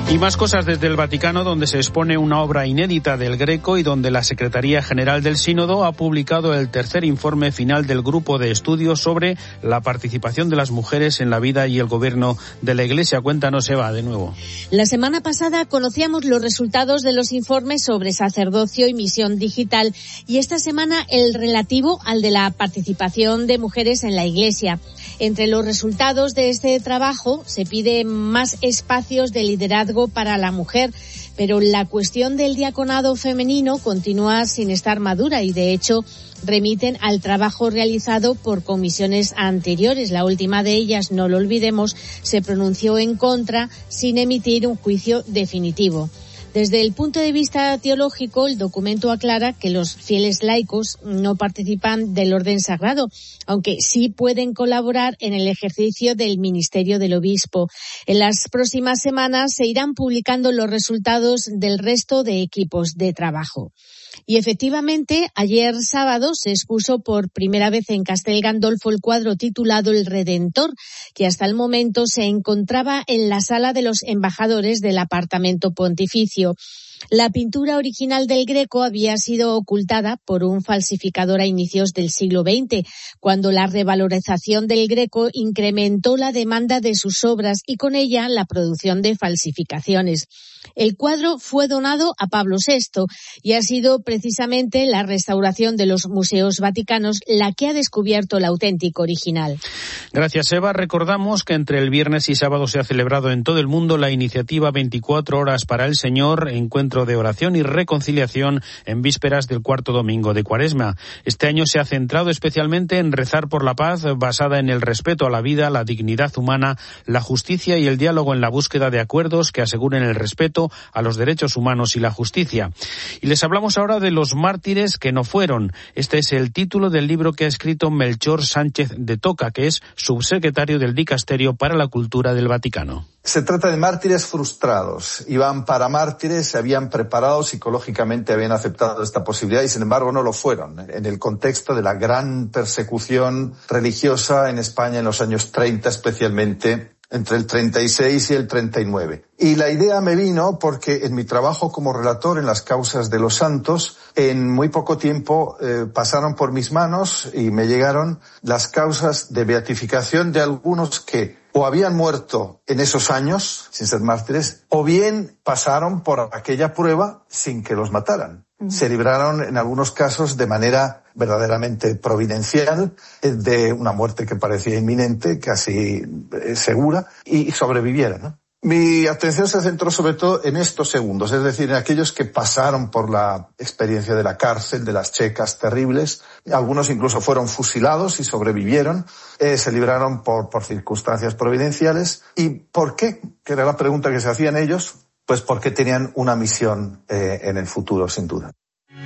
Y más cosas desde el Vaticano, donde se expone una obra inédita del Greco y donde la Secretaría General del Sínodo ha publicado el tercer informe final del grupo de estudios sobre la participación de las mujeres en la vida y el gobierno de la Iglesia. Cuéntanos, Eva, de nuevo. La semana pasada conocíamos los resultados de los informes sobre sacerdocio y misión digital y esta semana el relativo al de la participación de mujeres en la Iglesia. Entre los resultados de este trabajo se pide más espacios de liderazgo para la mujer, pero la cuestión del diaconado femenino continúa sin estar madura y, de hecho, remiten al trabajo realizado por comisiones anteriores. La última de ellas, no lo olvidemos, se pronunció en contra sin emitir un juicio definitivo. Desde el punto de vista teológico, el documento aclara que los fieles laicos no participan del orden sagrado, aunque sí pueden colaborar en el ejercicio del ministerio del obispo. En las próximas semanas se irán publicando los resultados del resto de equipos de trabajo. Y efectivamente, ayer sábado se expuso por primera vez en Castel Gandolfo el cuadro titulado El Redentor, que hasta el momento se encontraba en la sala de los embajadores del apartamento pontificio. La pintura original del Greco había sido ocultada por un falsificador a inicios del siglo veinte, cuando la revalorización del Greco incrementó la demanda de sus obras y con ella la producción de falsificaciones. El cuadro fue donado a Pablo sexto y ha sido precisamente la restauración de los museos vaticanos la que ha descubierto el auténtico original. Gracias, Eva. Recordamos que entre el viernes y sábado se ha celebrado en todo el mundo la iniciativa veinticuatro horas para el Señor, encuentro de oración y reconciliación en vísperas del cuarto domingo de Cuaresma. Este año se ha centrado especialmente en rezar por la paz basada en el respeto a la vida, la dignidad humana, la justicia y el diálogo en la búsqueda de acuerdos que aseguren el respeto a los derechos humanos y la justicia. Y les hablamos ahora de los mártires que no fueron. Este es el título del libro que ha escrito Melchor Sánchez de Toca, que es subsecretario del Dicasterio para la Cultura del Vaticano. Se trata de mártires frustrados. Iban para mártires, se habían preparado psicológicamente, habían aceptado esta posibilidad y sin embargo no lo fueron. En el contexto de la gran persecución religiosa en España en los años treinta, especialmente entre el treinta y seis y el treinta y nueve. Y la idea me vino porque en mi trabajo como relator en las causas de los santos, en muy poco tiempo eh, pasaron por mis manos y me llegaron las causas de beatificación de algunos que o habían muerto en esos años, sin ser mártires, o bien pasaron por aquella prueba sin que los mataran. Uh-huh. Se libraron en algunos casos de manera verdaderamente providencial de una muerte que parecía inminente, casi eh, segura, y sobrevivieron, ¿no? Mi atención se centró sobre todo en estos segundos, es decir, en aquellos que pasaron por la experiencia de la cárcel, de las checas terribles. Algunos incluso fueron fusilados y sobrevivieron, eh, se libraron por, por circunstancias providenciales. ¿Y por qué? Que era la pregunta que se hacían ellos. Pues porque tenían una misión eh, en el futuro, sin duda.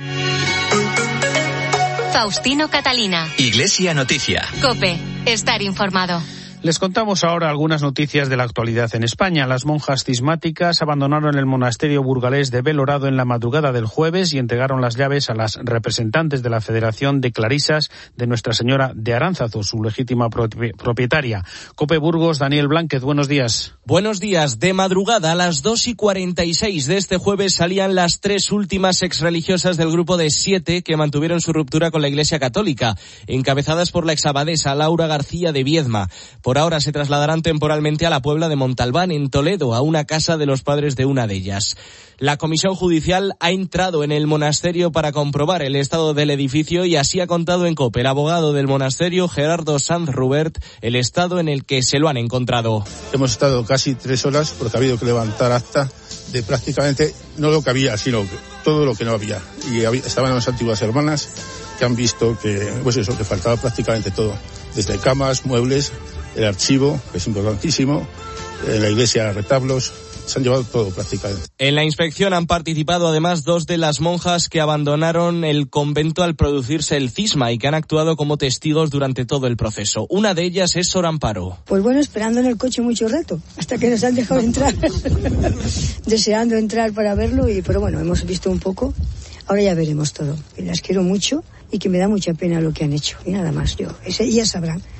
Faustino Catalina. Iglesia Noticia. COPE. Estar informado. Les contamos ahora algunas noticias de la actualidad en España. Las monjas cismáticas abandonaron el monasterio burgalés de Belorado en la madrugada del jueves y entregaron las llaves a las representantes de la Federación de Clarisas de Nuestra Señora de Aránzazu, su legítima propietaria. COPE Burgos, Daniel Blánquez, buenos días. Buenos días. De madrugada a las dos y cuarenta y seis de este jueves salían las tres últimas exreligiosas del grupo de siete que mantuvieron su ruptura con la Iglesia Católica, encabezadas por la exabadesa Laura García de Viedma. Por ahora se trasladarán temporalmente a la Puebla de Montalbán, en Toledo, a una casa de los padres de una de ellas. La comisión judicial ha entrado en el monasterio para comprobar el estado del edificio y así ha contado en COPE el abogado del monasterio, Gerardo Sanz Rubert, el estado en el que se lo han encontrado. Hemos estado casi tres horas porque ha habido que levantar acta de prácticamente no lo que había, sino todo lo que no había. Y había, estaban las antiguas hermanas que han visto que, pues eso, que faltaba prácticamente todo. Desde camas, muebles, el archivo, que es importantísimo, en la iglesia retablos, se han llevado todo prácticamente. En la inspección han participado además dos de las monjas que abandonaron el convento al producirse el cisma y que han actuado como testigos durante todo el proceso. Una de ellas es Sor Amparo. Pues bueno, esperando en el coche mucho rato, hasta que nos han dejado entrar, deseando entrar para verlo, y pero bueno, hemos visto un poco, ahora ya veremos todo. Las quiero mucho y que me da mucha pena lo que han hecho, y nada más. Yo, ellas sabrán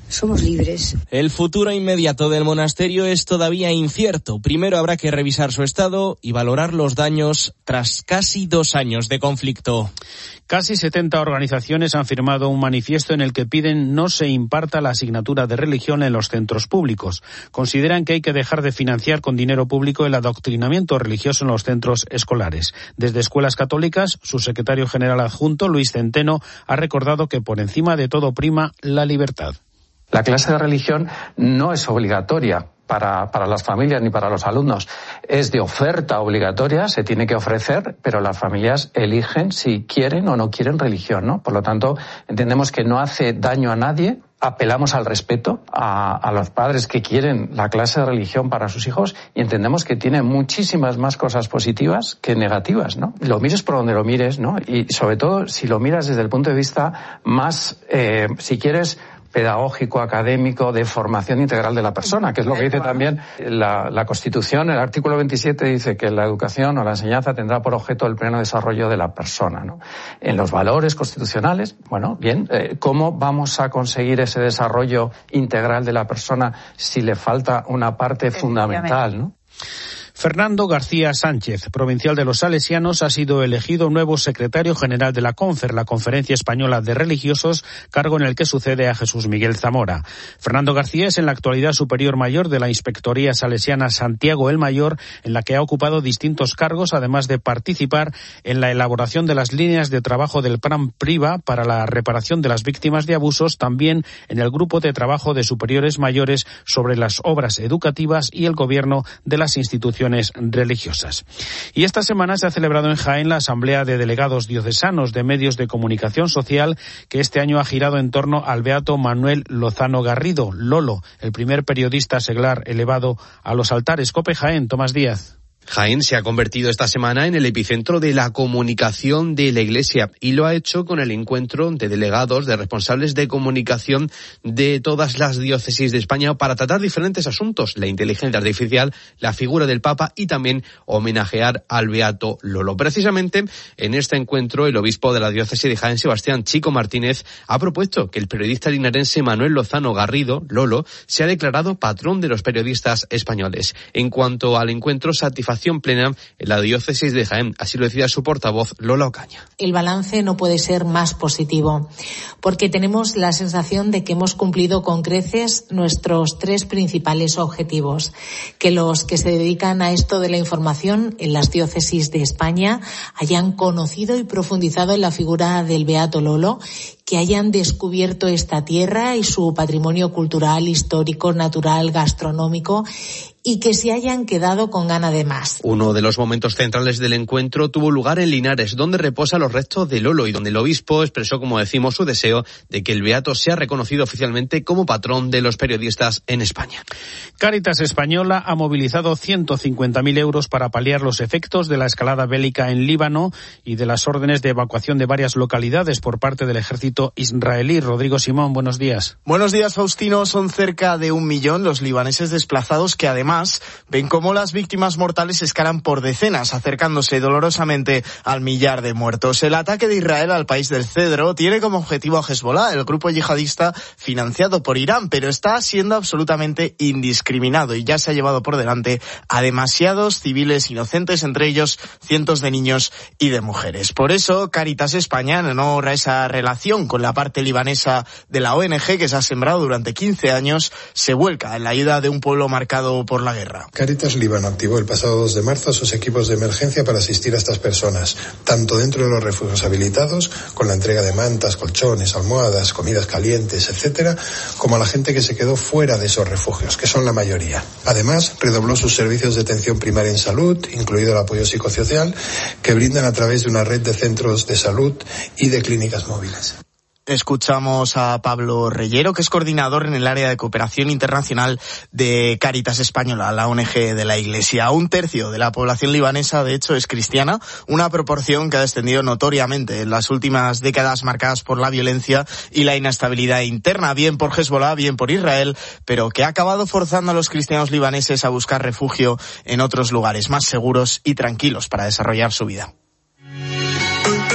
somos libres. El futuro inmediato del monasterio es todavía incierto. Primero habrá que revisar su estado y valorar los daños tras casi dos años de conflicto. Casi setenta organizaciones han firmado un manifiesto en el que piden no se imparta la asignatura de religión en los centros públicos. Consideran que hay que dejar de financiar con dinero público el adoctrinamiento religioso en los centros escolares. Desde Escuelas Católicas, su secretario general adjunto, Luis Centeno, ha recordado que por encima de todo prima la libertad. La clase de religión no es obligatoria para, para las familias ni para los alumnos. Es de oferta obligatoria, se tiene que ofrecer, pero las familias eligen si quieren o no quieren religión, ¿no? Por lo tanto, entendemos que no hace daño a nadie. Apelamos al respeto a, a los padres que quieren la clase de religión para sus hijos y entendemos que tiene muchísimas más cosas positivas que negativas, ¿no? Lo mires por donde lo mires, ¿no? Y sobre todo si lo miras desde el punto de vista más, eh, si quieres, pedagógico, académico, de formación integral de la persona, que es lo que dice también la, la Constitución. El artículo veintisiete dice que la educación o la enseñanza tendrá por objeto el pleno desarrollo de la persona, ¿no? En los valores constitucionales, bueno, bien, eh, ¿cómo vamos a conseguir ese desarrollo integral de la persona si le falta una parte fundamental, ¿no? Fernando García Sánchez, provincial de los Salesianos, ha sido elegido nuevo secretario general de la CONFER, la Conferencia Española de Religiosos, cargo en el que sucede a Jesús Miguel Zamora. Fernando García es en la actualidad superior mayor de la Inspectoría Salesiana Santiago el Mayor, en la que ha ocupado distintos cargos, además de participar en la elaboración de las líneas de trabajo del Plan Priva para la reparación de las víctimas de abusos, también en el grupo de trabajo de superiores mayores sobre las obras educativas y el gobierno de las instituciones religiosas. Y esta semana se ha celebrado en Jaén la Asamblea de Delegados Diocesanos de Medios de Comunicación Social, que este año ha girado en torno al beato Manuel Lozano Garrido, Lolo, el primer periodista seglar elevado a los altares. COPE Jaén, Tomás Díaz. Jaén se ha convertido esta semana en el epicentro de la comunicación de la Iglesia y lo ha hecho con el encuentro de delegados, de responsables de comunicación de todas las diócesis de España para tratar diferentes asuntos, la inteligencia artificial, la figura del Papa y también homenajear al beato Lolo. Precisamente en este encuentro el obispo de la diócesis de Jaén, Sebastián Chico Martínez, ha propuesto que el periodista linarense Manuel Lozano Garrido, Lolo, sea declarado patrón de los periodistas españoles. En cuanto al encuentro, satisfacción plena en la diócesis de Jaén. Así lo decía su portavoz, Lola Ocaña. El balance no puede ser más positivo, porque tenemos la sensación de que hemos cumplido con creces nuestros tres principales objetivos. Que los que se dedican a esto de la información en las diócesis de España hayan conocido y profundizado en la figura del beato Lolo, que hayan descubierto esta tierra y su patrimonio cultural, histórico, natural, gastronómico, y que se hayan quedado con gana de más. Uno de los momentos centrales del encuentro tuvo lugar en Linares, donde reposan los restos de Lolo y donde el obispo expresó, como decimos, su deseo de que el beato sea reconocido oficialmente como patrón de los periodistas en España. Cáritas Española ha movilizado ciento cincuenta mil euros para paliar los efectos de la escalada bélica en Líbano y de las órdenes de evacuación de varias localidades por parte del ejército israelí. Rodrigo Simón, buenos días. Buenos días, Faustino. Son cerca de un millón los libaneses desplazados que además ven cómo las víctimas mortales escalan por decenas, acercándose dolorosamente al millar de muertos. El ataque de Israel al país del Cedro tiene como objetivo a Hezbollah, el grupo yihadista financiado por Irán, pero está siendo absolutamente indiscriminado y ya se ha llevado por delante a demasiados civiles inocentes, entre ellos cientos de niños y de mujeres. Por eso, Cáritas España, en honor a esa relación con la parte libanesa de la O N G que se ha sembrado durante quince años, se vuelca en la ayuda de un pueblo marcado por la guerra. Cáritas Líbano activó el pasado dos de marzo sus equipos de emergencia para asistir a estas personas, tanto dentro de los refugios habilitados, con la entrega de mantas, colchones, almohadas, comidas calientes, etcétera, como a la gente que se quedó fuera de esos refugios, que son la mayoría. Además, redobló sus servicios de atención primaria en salud, incluido el apoyo psicosocial, que brindan a través de una red de centros de salud y de clínicas móviles. Escuchamos a Pablo Reyero, que es coordinador en el área de cooperación internacional de Cáritas Española, la O N G de la Iglesia. Un tercio de la población libanesa, de hecho, es cristiana, una proporción que ha descendido notoriamente en las últimas décadas marcadas por la violencia y la inestabilidad interna, bien por Hezbollah, bien por Israel, pero que ha acabado forzando a los cristianos libaneses a buscar refugio en otros lugares más seguros y tranquilos para desarrollar su vida.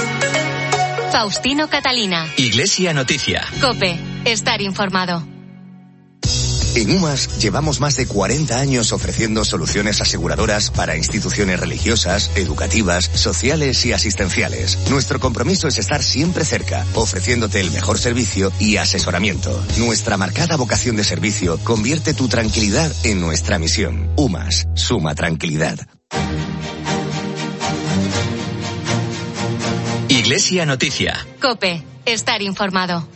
Faustino Catalina. Iglesia Noticia. COPE. Estar informado. En UMAS llevamos más de cuarenta años ofreciendo soluciones aseguradoras para instituciones religiosas, educativas, sociales y asistenciales. Nuestro compromiso es estar siempre cerca, ofreciéndote el mejor servicio y asesoramiento. Nuestra marcada vocación de servicio convierte tu tranquilidad en nuestra misión. UMAS, suma tranquilidad. Iglesia Noticia. COPE, estar informado.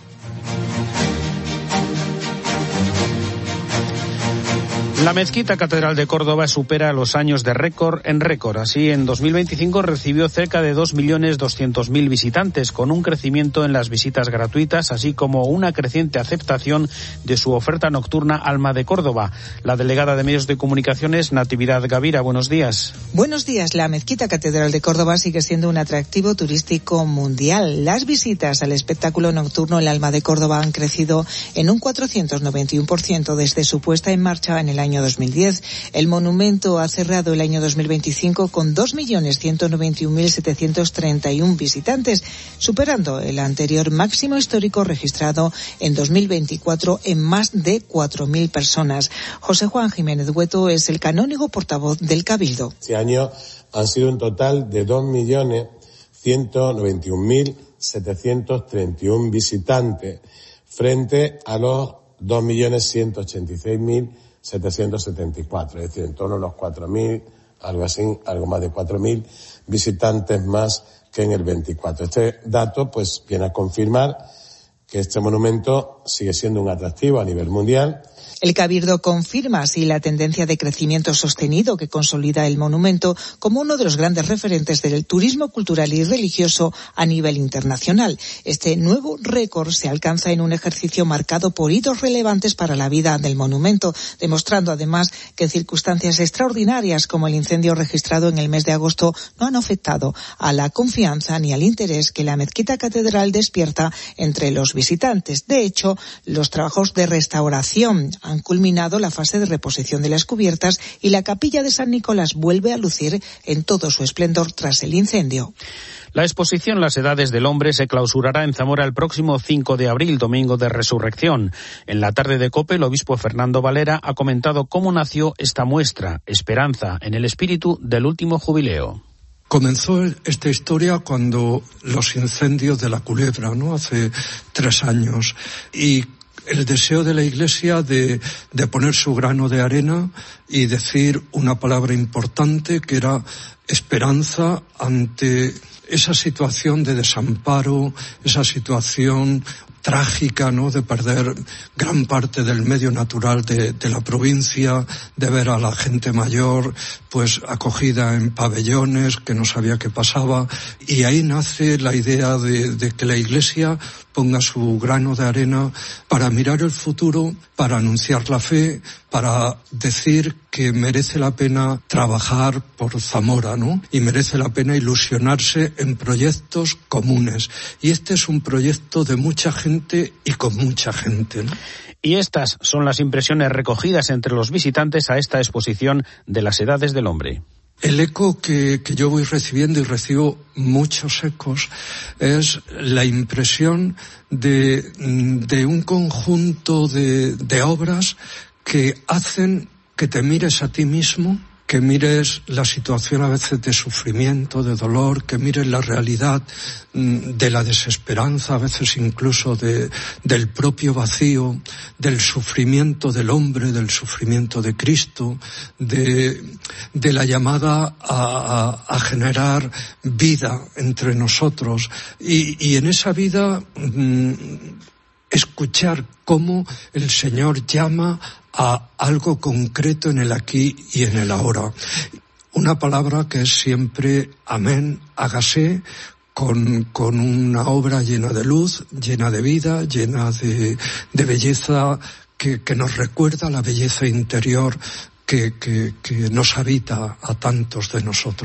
La Mezquita Catedral de Córdoba supera los años de récord en récord. Así, en dos mil veinticinco recibió cerca de dos millones doscientos mil visitantes, con un crecimiento en las visitas gratuitas, así como una creciente aceptación de su oferta nocturna Alma de Córdoba. La delegada de Medios de Comunicaciones, Natividad Gavira, buenos días. Buenos días. La Mezquita Catedral de Córdoba sigue siendo un atractivo turístico mundial. Las visitas al espectáculo nocturno El Alma de Córdoba han crecido en un cuatrocientos noventa y uno por ciento desde su puesta en marcha en el año dos mil diez. El monumento ha cerrado el año dos mil veinticinco con dos millones ciento noventa y un mil setecientos treinta y uno visitantes, superando el anterior máximo histórico registrado en dos mil veinticuatro en más de cuatro mil personas. José Juan Jiménez Hueto es el canónigo portavoz del Cabildo. Este año han sido un total de dos millones ciento noventa y un mil setecientos treinta y uno visitantes frente a los dos millones ciento ochenta y seis mil setecientos setenta y cuatro, es decir, en torno a los cuatro mil, algo así, algo más de cuatro mil visitantes más que en el veinticuatro. Este dato, pues, viene a confirmar que este monumento sigue siendo un atractivo a nivel mundial. El Cabildo confirma así la tendencia de crecimiento sostenido que consolida el monumento como uno de los grandes referentes del turismo cultural y religioso a nivel internacional. Este nuevo récord se alcanza en un ejercicio marcado por hitos relevantes para la vida del monumento, demostrando además que circunstancias extraordinarias como el incendio registrado en el mes de agosto no han afectado a la confianza ni al interés que la Mezquita Catedral despierta entre los visitantes. De hecho, los trabajos de restauración han culminado la fase de reposición de las cubiertas y la capilla de San Nicolás vuelve a lucir en todo su esplendor tras el incendio. La exposición Las Edades del Hombre se clausurará en Zamora el próximo cinco de abril, domingo de Resurrección. En la tarde de COPE, el obispo Fernando Valera ha comentado cómo nació esta muestra, Esperanza, en el espíritu del último jubileo. Comenzó esta historia cuando los incendios de la Culebra, ¿no? Hace tres años. Y el deseo de la Iglesia de, de poner su grano de arena y decir una palabra importante que era esperanza ante esa situación de desamparo, esa situación trágica, ¿no?, de perder gran parte del medio natural de, de la provincia, de ver a la gente mayor pues acogida en pabellones, que no sabía qué pasaba, y ahí nace la idea de, de que la Iglesia ponga su grano de arena para mirar el futuro, para anunciar la fe, para decir que merece la pena trabajar por Zamora, ¿no? Y merece la pena ilusionarse en proyectos comunes. Y este es un proyecto de mucha gente y con mucha gente, ¿no? Y estas son las impresiones recogidas entre los visitantes a esta exposición de las Edades del Hombre. El eco que, que yo voy recibiendo, y recibo muchos ecos, es la impresión de, de un conjunto de, de obras que hacen que te mires a ti mismo, que mires la situación a veces de sufrimiento, de dolor, que mires la realidad de la desesperanza, a veces incluso de, del propio vacío, del sufrimiento del hombre, del sufrimiento de Cristo, de, de la llamada a, a, a generar vida entre nosotros. Y, y en esa vida mmm, escuchar cómo el Señor llama a algo concreto en el aquí y en el ahora. Una palabra que es siempre amén, hágase, con, con una obra llena de luz, llena de vida, llena de, de belleza, que, que nos recuerda la belleza interior que, que, que nos habita a tantos de nosotros.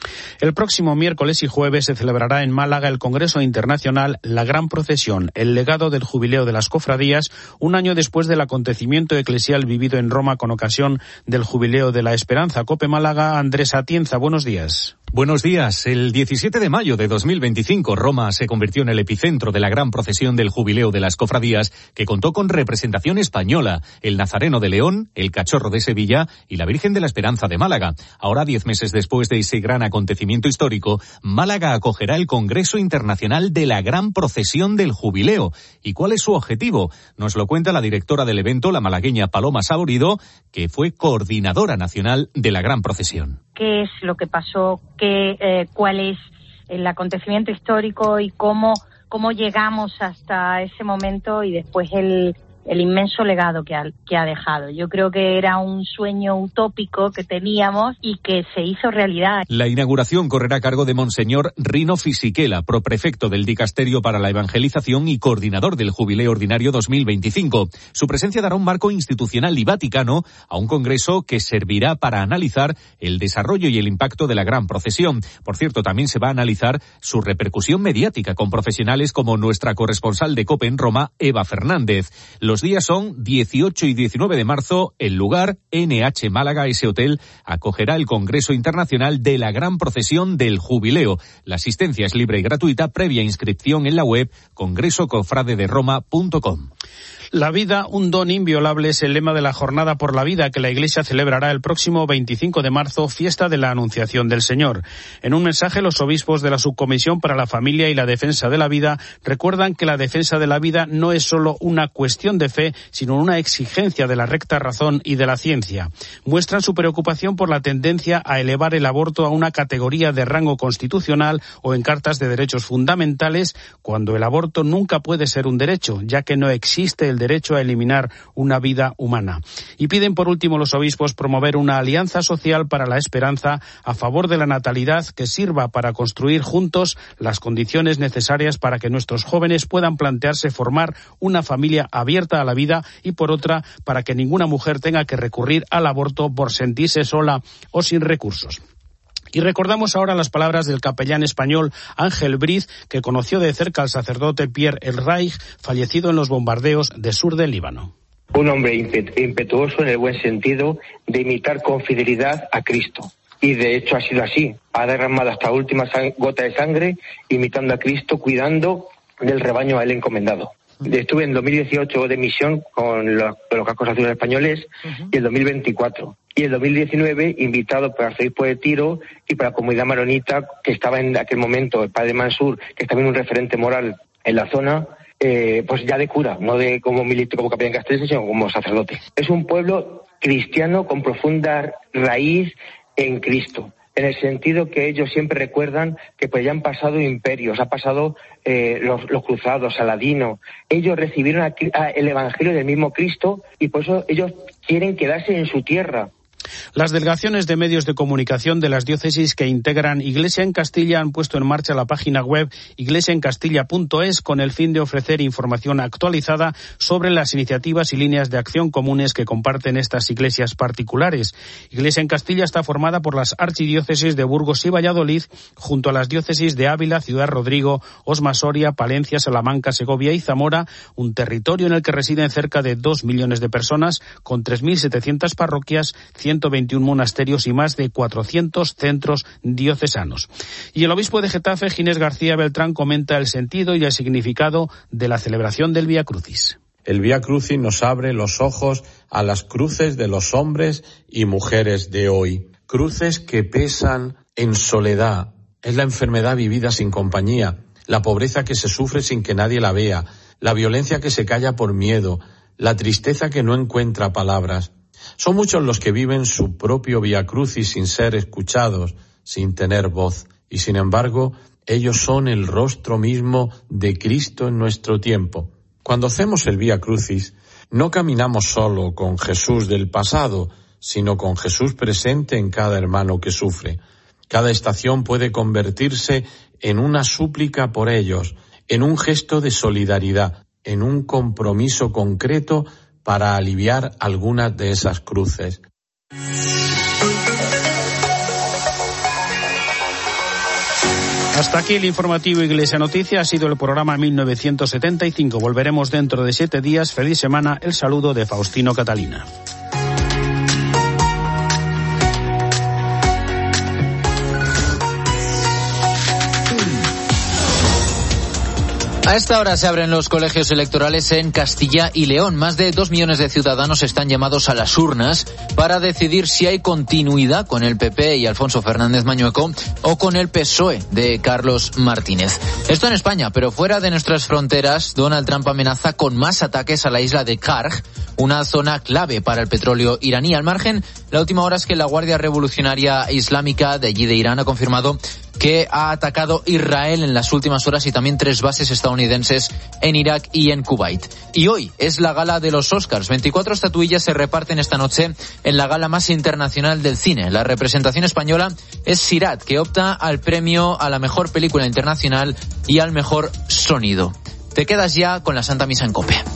El próximo miércoles y jueves se celebrará en Málaga el Congreso Internacional La Gran Procesión, el legado del jubileo de las cofradías, un año después del acontecimiento eclesial vivido en Roma con ocasión del Jubileo de la Esperanza. COPE Málaga, Andrés Atienza, buenos días. Buenos días. El diecisiete de mayo de dos mil veinticinco, Roma se convirtió en el epicentro de la gran procesión del Jubileo de las Cofradías, que contó con representación española, el Nazareno de León, el Cachorro de Sevilla y la Virgen de la Esperanza de Málaga. Ahora, diez meses después de ese gran acontecimiento histórico, Málaga acogerá el Congreso Internacional de la Gran Procesión del Jubileo. ¿Y cuál es su objetivo? Nos lo cuenta la directora del evento, la malagueña Paloma Saborido, que fue coordinadora nacional de la Gran Procesión. ¿Qué es lo que pasó? Qué, eh, ¿Cuál es el acontecimiento histórico y cómo, cómo llegamos hasta ese momento y después el, el inmenso legado que ha, que ha dejado? Yo creo que era un sueño utópico que teníamos y que se hizo realidad. La inauguración correrá a cargo de Monseñor Rino Fisichella, proprefecto del Dicasterio para la Evangelización y coordinador del Jubileo Ordinario dos mil veinticinco. Su presencia dará un marco institucional y vaticano a un congreso que servirá para analizar el desarrollo y el impacto de la gran procesión. Por cierto, también se va a analizar su repercusión mediática con profesionales como nuestra corresponsal de COPE en Roma, Eva Fernández. Los días son dieciocho y diecinueve de marzo. El lugar, N H Málaga, ese hotel, acogerá el Congreso Internacional de la Gran Procesión del Jubileo. La asistencia es libre y gratuita, previa inscripción en la web congreso cofrade de roma punto com. La vida, un don inviolable, es el lema de la Jornada por la Vida que la Iglesia celebrará el próximo veinticinco de marzo, fiesta de la Anunciación del Señor. En un mensaje, los obispos de la Subcomisión para la Familia y la Defensa de la Vida recuerdan que la defensa de la vida no es solo una cuestión de fe, sino una exigencia de la recta razón y de la ciencia. Muestran su preocupación por la tendencia a elevar el aborto a una categoría de rango constitucional o en cartas de derechos fundamentales, cuando el aborto nunca puede ser un derecho, ya que no existe el derecho a eliminar una vida humana. Y piden por último los obispos promover una alianza social para la esperanza a favor de la natalidad que sirva para construir juntos las condiciones necesarias para que nuestros jóvenes puedan plantearse formar una familia abierta a la vida y por otra para que ninguna mujer tenga que recurrir al aborto por sentirse sola o sin recursos. Y recordamos ahora las palabras del capellán español Ángel Briz, que conoció de cerca al sacerdote Pierre Elraich, fallecido en los bombardeos del sur del Líbano. Un hombre impetuoso en el buen sentido de imitar con fidelidad a Cristo. Y de hecho ha sido así. Ha derramado hasta la última gota de sangre, imitando a Cristo, cuidando del rebaño a él encomendado. Estuve en dos mil dieciocho de misión con los, los cascos azules españoles uh-huh. y el dos mil veinticuatro. Y el dos mil diecinueve invitado por el arzobispo de Tiro y por la comunidad maronita, que estaba en aquel momento, el padre Mansur, que estaba en un referente moral en la zona, eh, pues ya de cura, no de como milito, como capellán castrense, sino como sacerdote. Es un pueblo cristiano con profunda raíz en Cristo, en el sentido que ellos siempre recuerdan que pues ya han pasado imperios, ha pasado eh, los, los cruzados, Saladino. Ellos recibieron a, a el evangelio del mismo Cristo y por eso ellos quieren quedarse en su tierra. Las delegaciones de medios de comunicación de las diócesis que integran Iglesia en Castilla han puesto en marcha la página web iglesia en castilla punto es con el fin de ofrecer información actualizada sobre las iniciativas y líneas de acción comunes que comparten estas iglesias particulares. Iglesia en Castilla está formada por las archidiócesis de Burgos y Valladolid, junto a las diócesis de Ávila, Ciudad Rodrigo, Osma Soria, Palencia, Salamanca, Segovia y Zamora, un territorio en el que residen cerca de dos millones de personas, con tres mil setecientas parroquias, ciento veintiún monasterios y más de cuatrocientos centros diocesanos. Y el obispo de Getafe, Ginés García Beltrán, comenta el sentido y el significado de la celebración del Vía Crucis. El Vía Crucis nos abre los ojos a las cruces de los hombres y mujeres de hoy. Cruces que pesan en soledad. Es la enfermedad vivida sin compañía, la pobreza que se sufre sin que nadie la vea, la violencia que se calla por miedo, la tristeza que no encuentra palabras. Son muchos los que viven su propio Vía Crucis sin ser escuchados, sin tener voz. Y sin embargo, ellos son el rostro mismo de Cristo en nuestro tiempo. Cuando hacemos el Vía Crucis, no caminamos solo con Jesús del pasado, sino con Jesús presente en cada hermano que sufre. Cada estación puede convertirse en una súplica por ellos, en un gesto de solidaridad, en un compromiso concreto para aliviar algunas de esas cruces. Hasta aquí el informativo Iglesia Noticia. Ha sido el programa mil novecientos setenta y cinco. Volveremos dentro de siete días. Feliz semana. El saludo de Faustino Catalina. A esta hora se abren los colegios electorales en Castilla y León. Más de dos millones de ciudadanos están llamados a las urnas para decidir si hay continuidad con el P P y Alfonso Fernández Mañueco o con el P S O E de Carlos Martínez. Esto en España, pero fuera de nuestras fronteras, Donald Trump amenaza con más ataques a la isla de Karg, una zona clave para el petróleo iraní. Al margen, la última hora es que la Guardia Revolucionaria Islámica de allí de Irán ha confirmado que ha atacado Israel en las últimas horas y también tres bases estadounidenses en Irak y en Kuwait. Y hoy es la gala de los Oscars. veinticuatro estatuillas se reparten esta noche en la gala más internacional del cine. La representación española es Sirat, que opta al premio a la mejor película internacional y al mejor sonido. Te quedas ya con la Santa Misa en COPE.